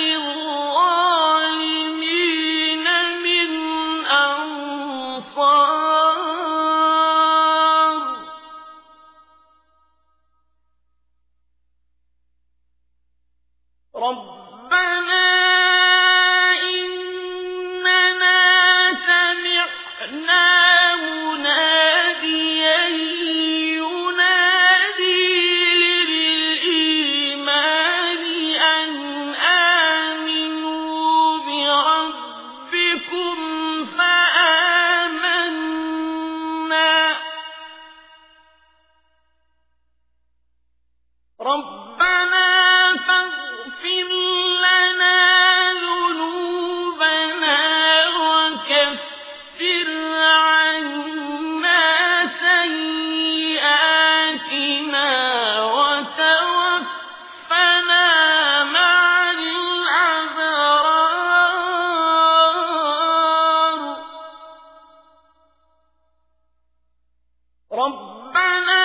للظالمين من أنصار ربنا إننا سمعنا مناديا ينادي للإيمان أن آمنوا بربكم فآمنا ربنا فاغفر لنا ذنوبنا وكفر عنا سيئاتنا وتوفنا مع الأبرار ربنا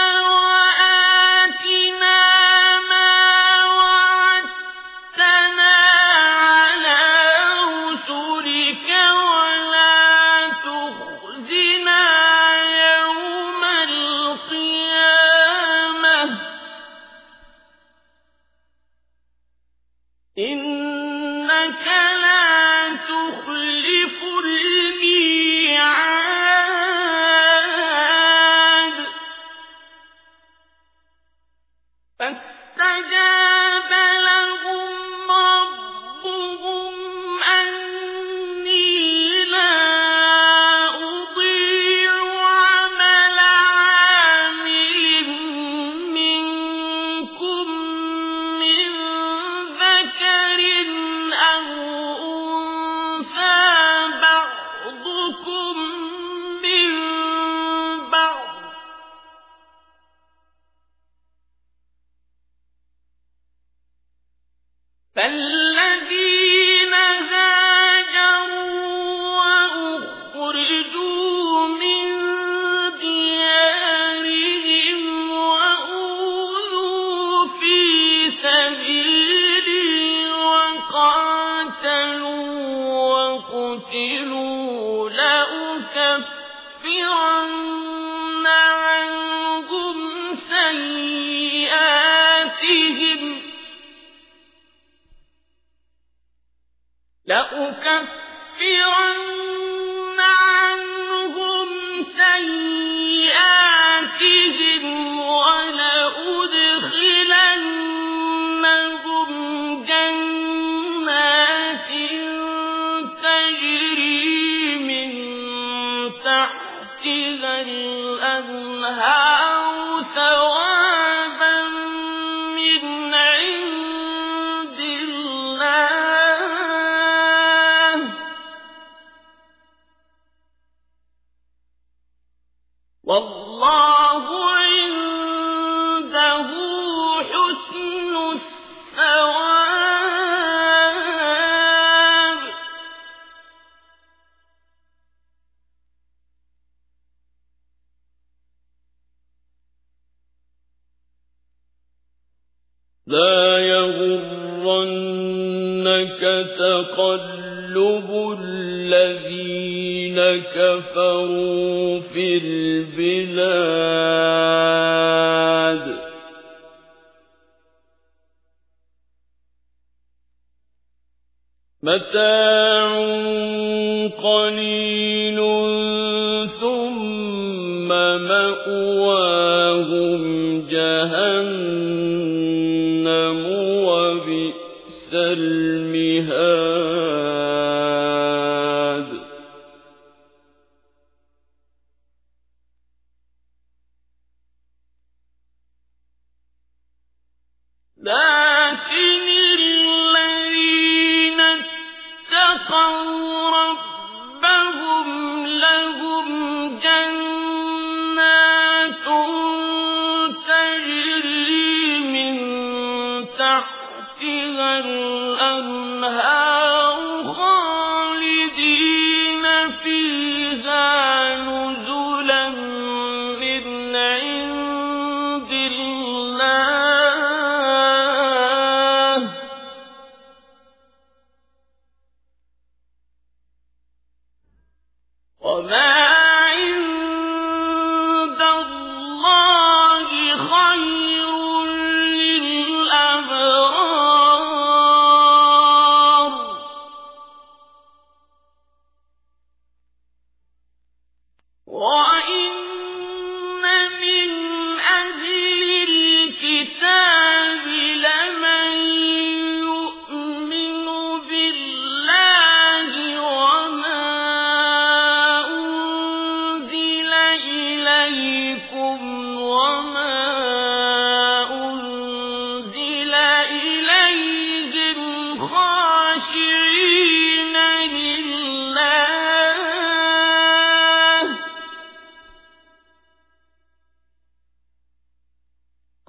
إنك لا تخلف الميعاد فاستجاب لهم ربهم أني لا أضيع عمل عامل منكم من ذكر أو أنثى بعضكم من بعض فالذين هاجروا وأخرجوا من ديارهم وأوذوا في سبيلي وقاتلوا وقتلوا لأكفرن عنهم سيئاتهم لأكفرن عنهم سيئاتهم ولأدخلنهم جنات تجري من تحتها الأنهار ثوابا من عند الله والله عنده حسن الثواب لا يغرنك تقلب الذين كفروا في البلاد متاع قليل ثم مأواهم جهنم وبئس المهاد لكن الذين اتقوا ربهم لهم جنات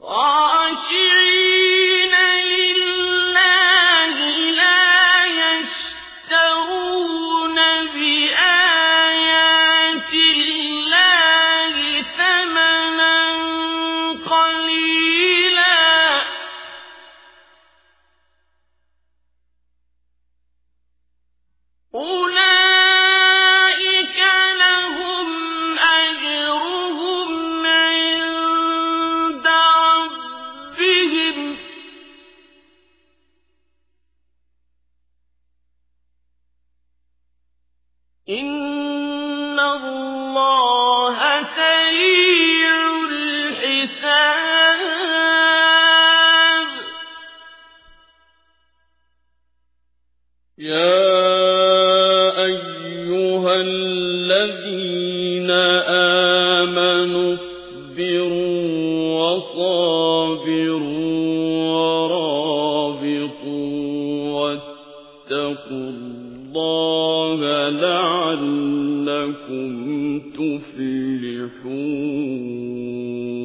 خاشعين لله لا يشترون بآيات الله ثمنا قليلا أولئك لهم أجرهم عند ربهم إن الله سريع الحساب يا أيها الذين آمنوا اصبروا وصابروا ورابطوا واتقوا الله لعلكم تفلحون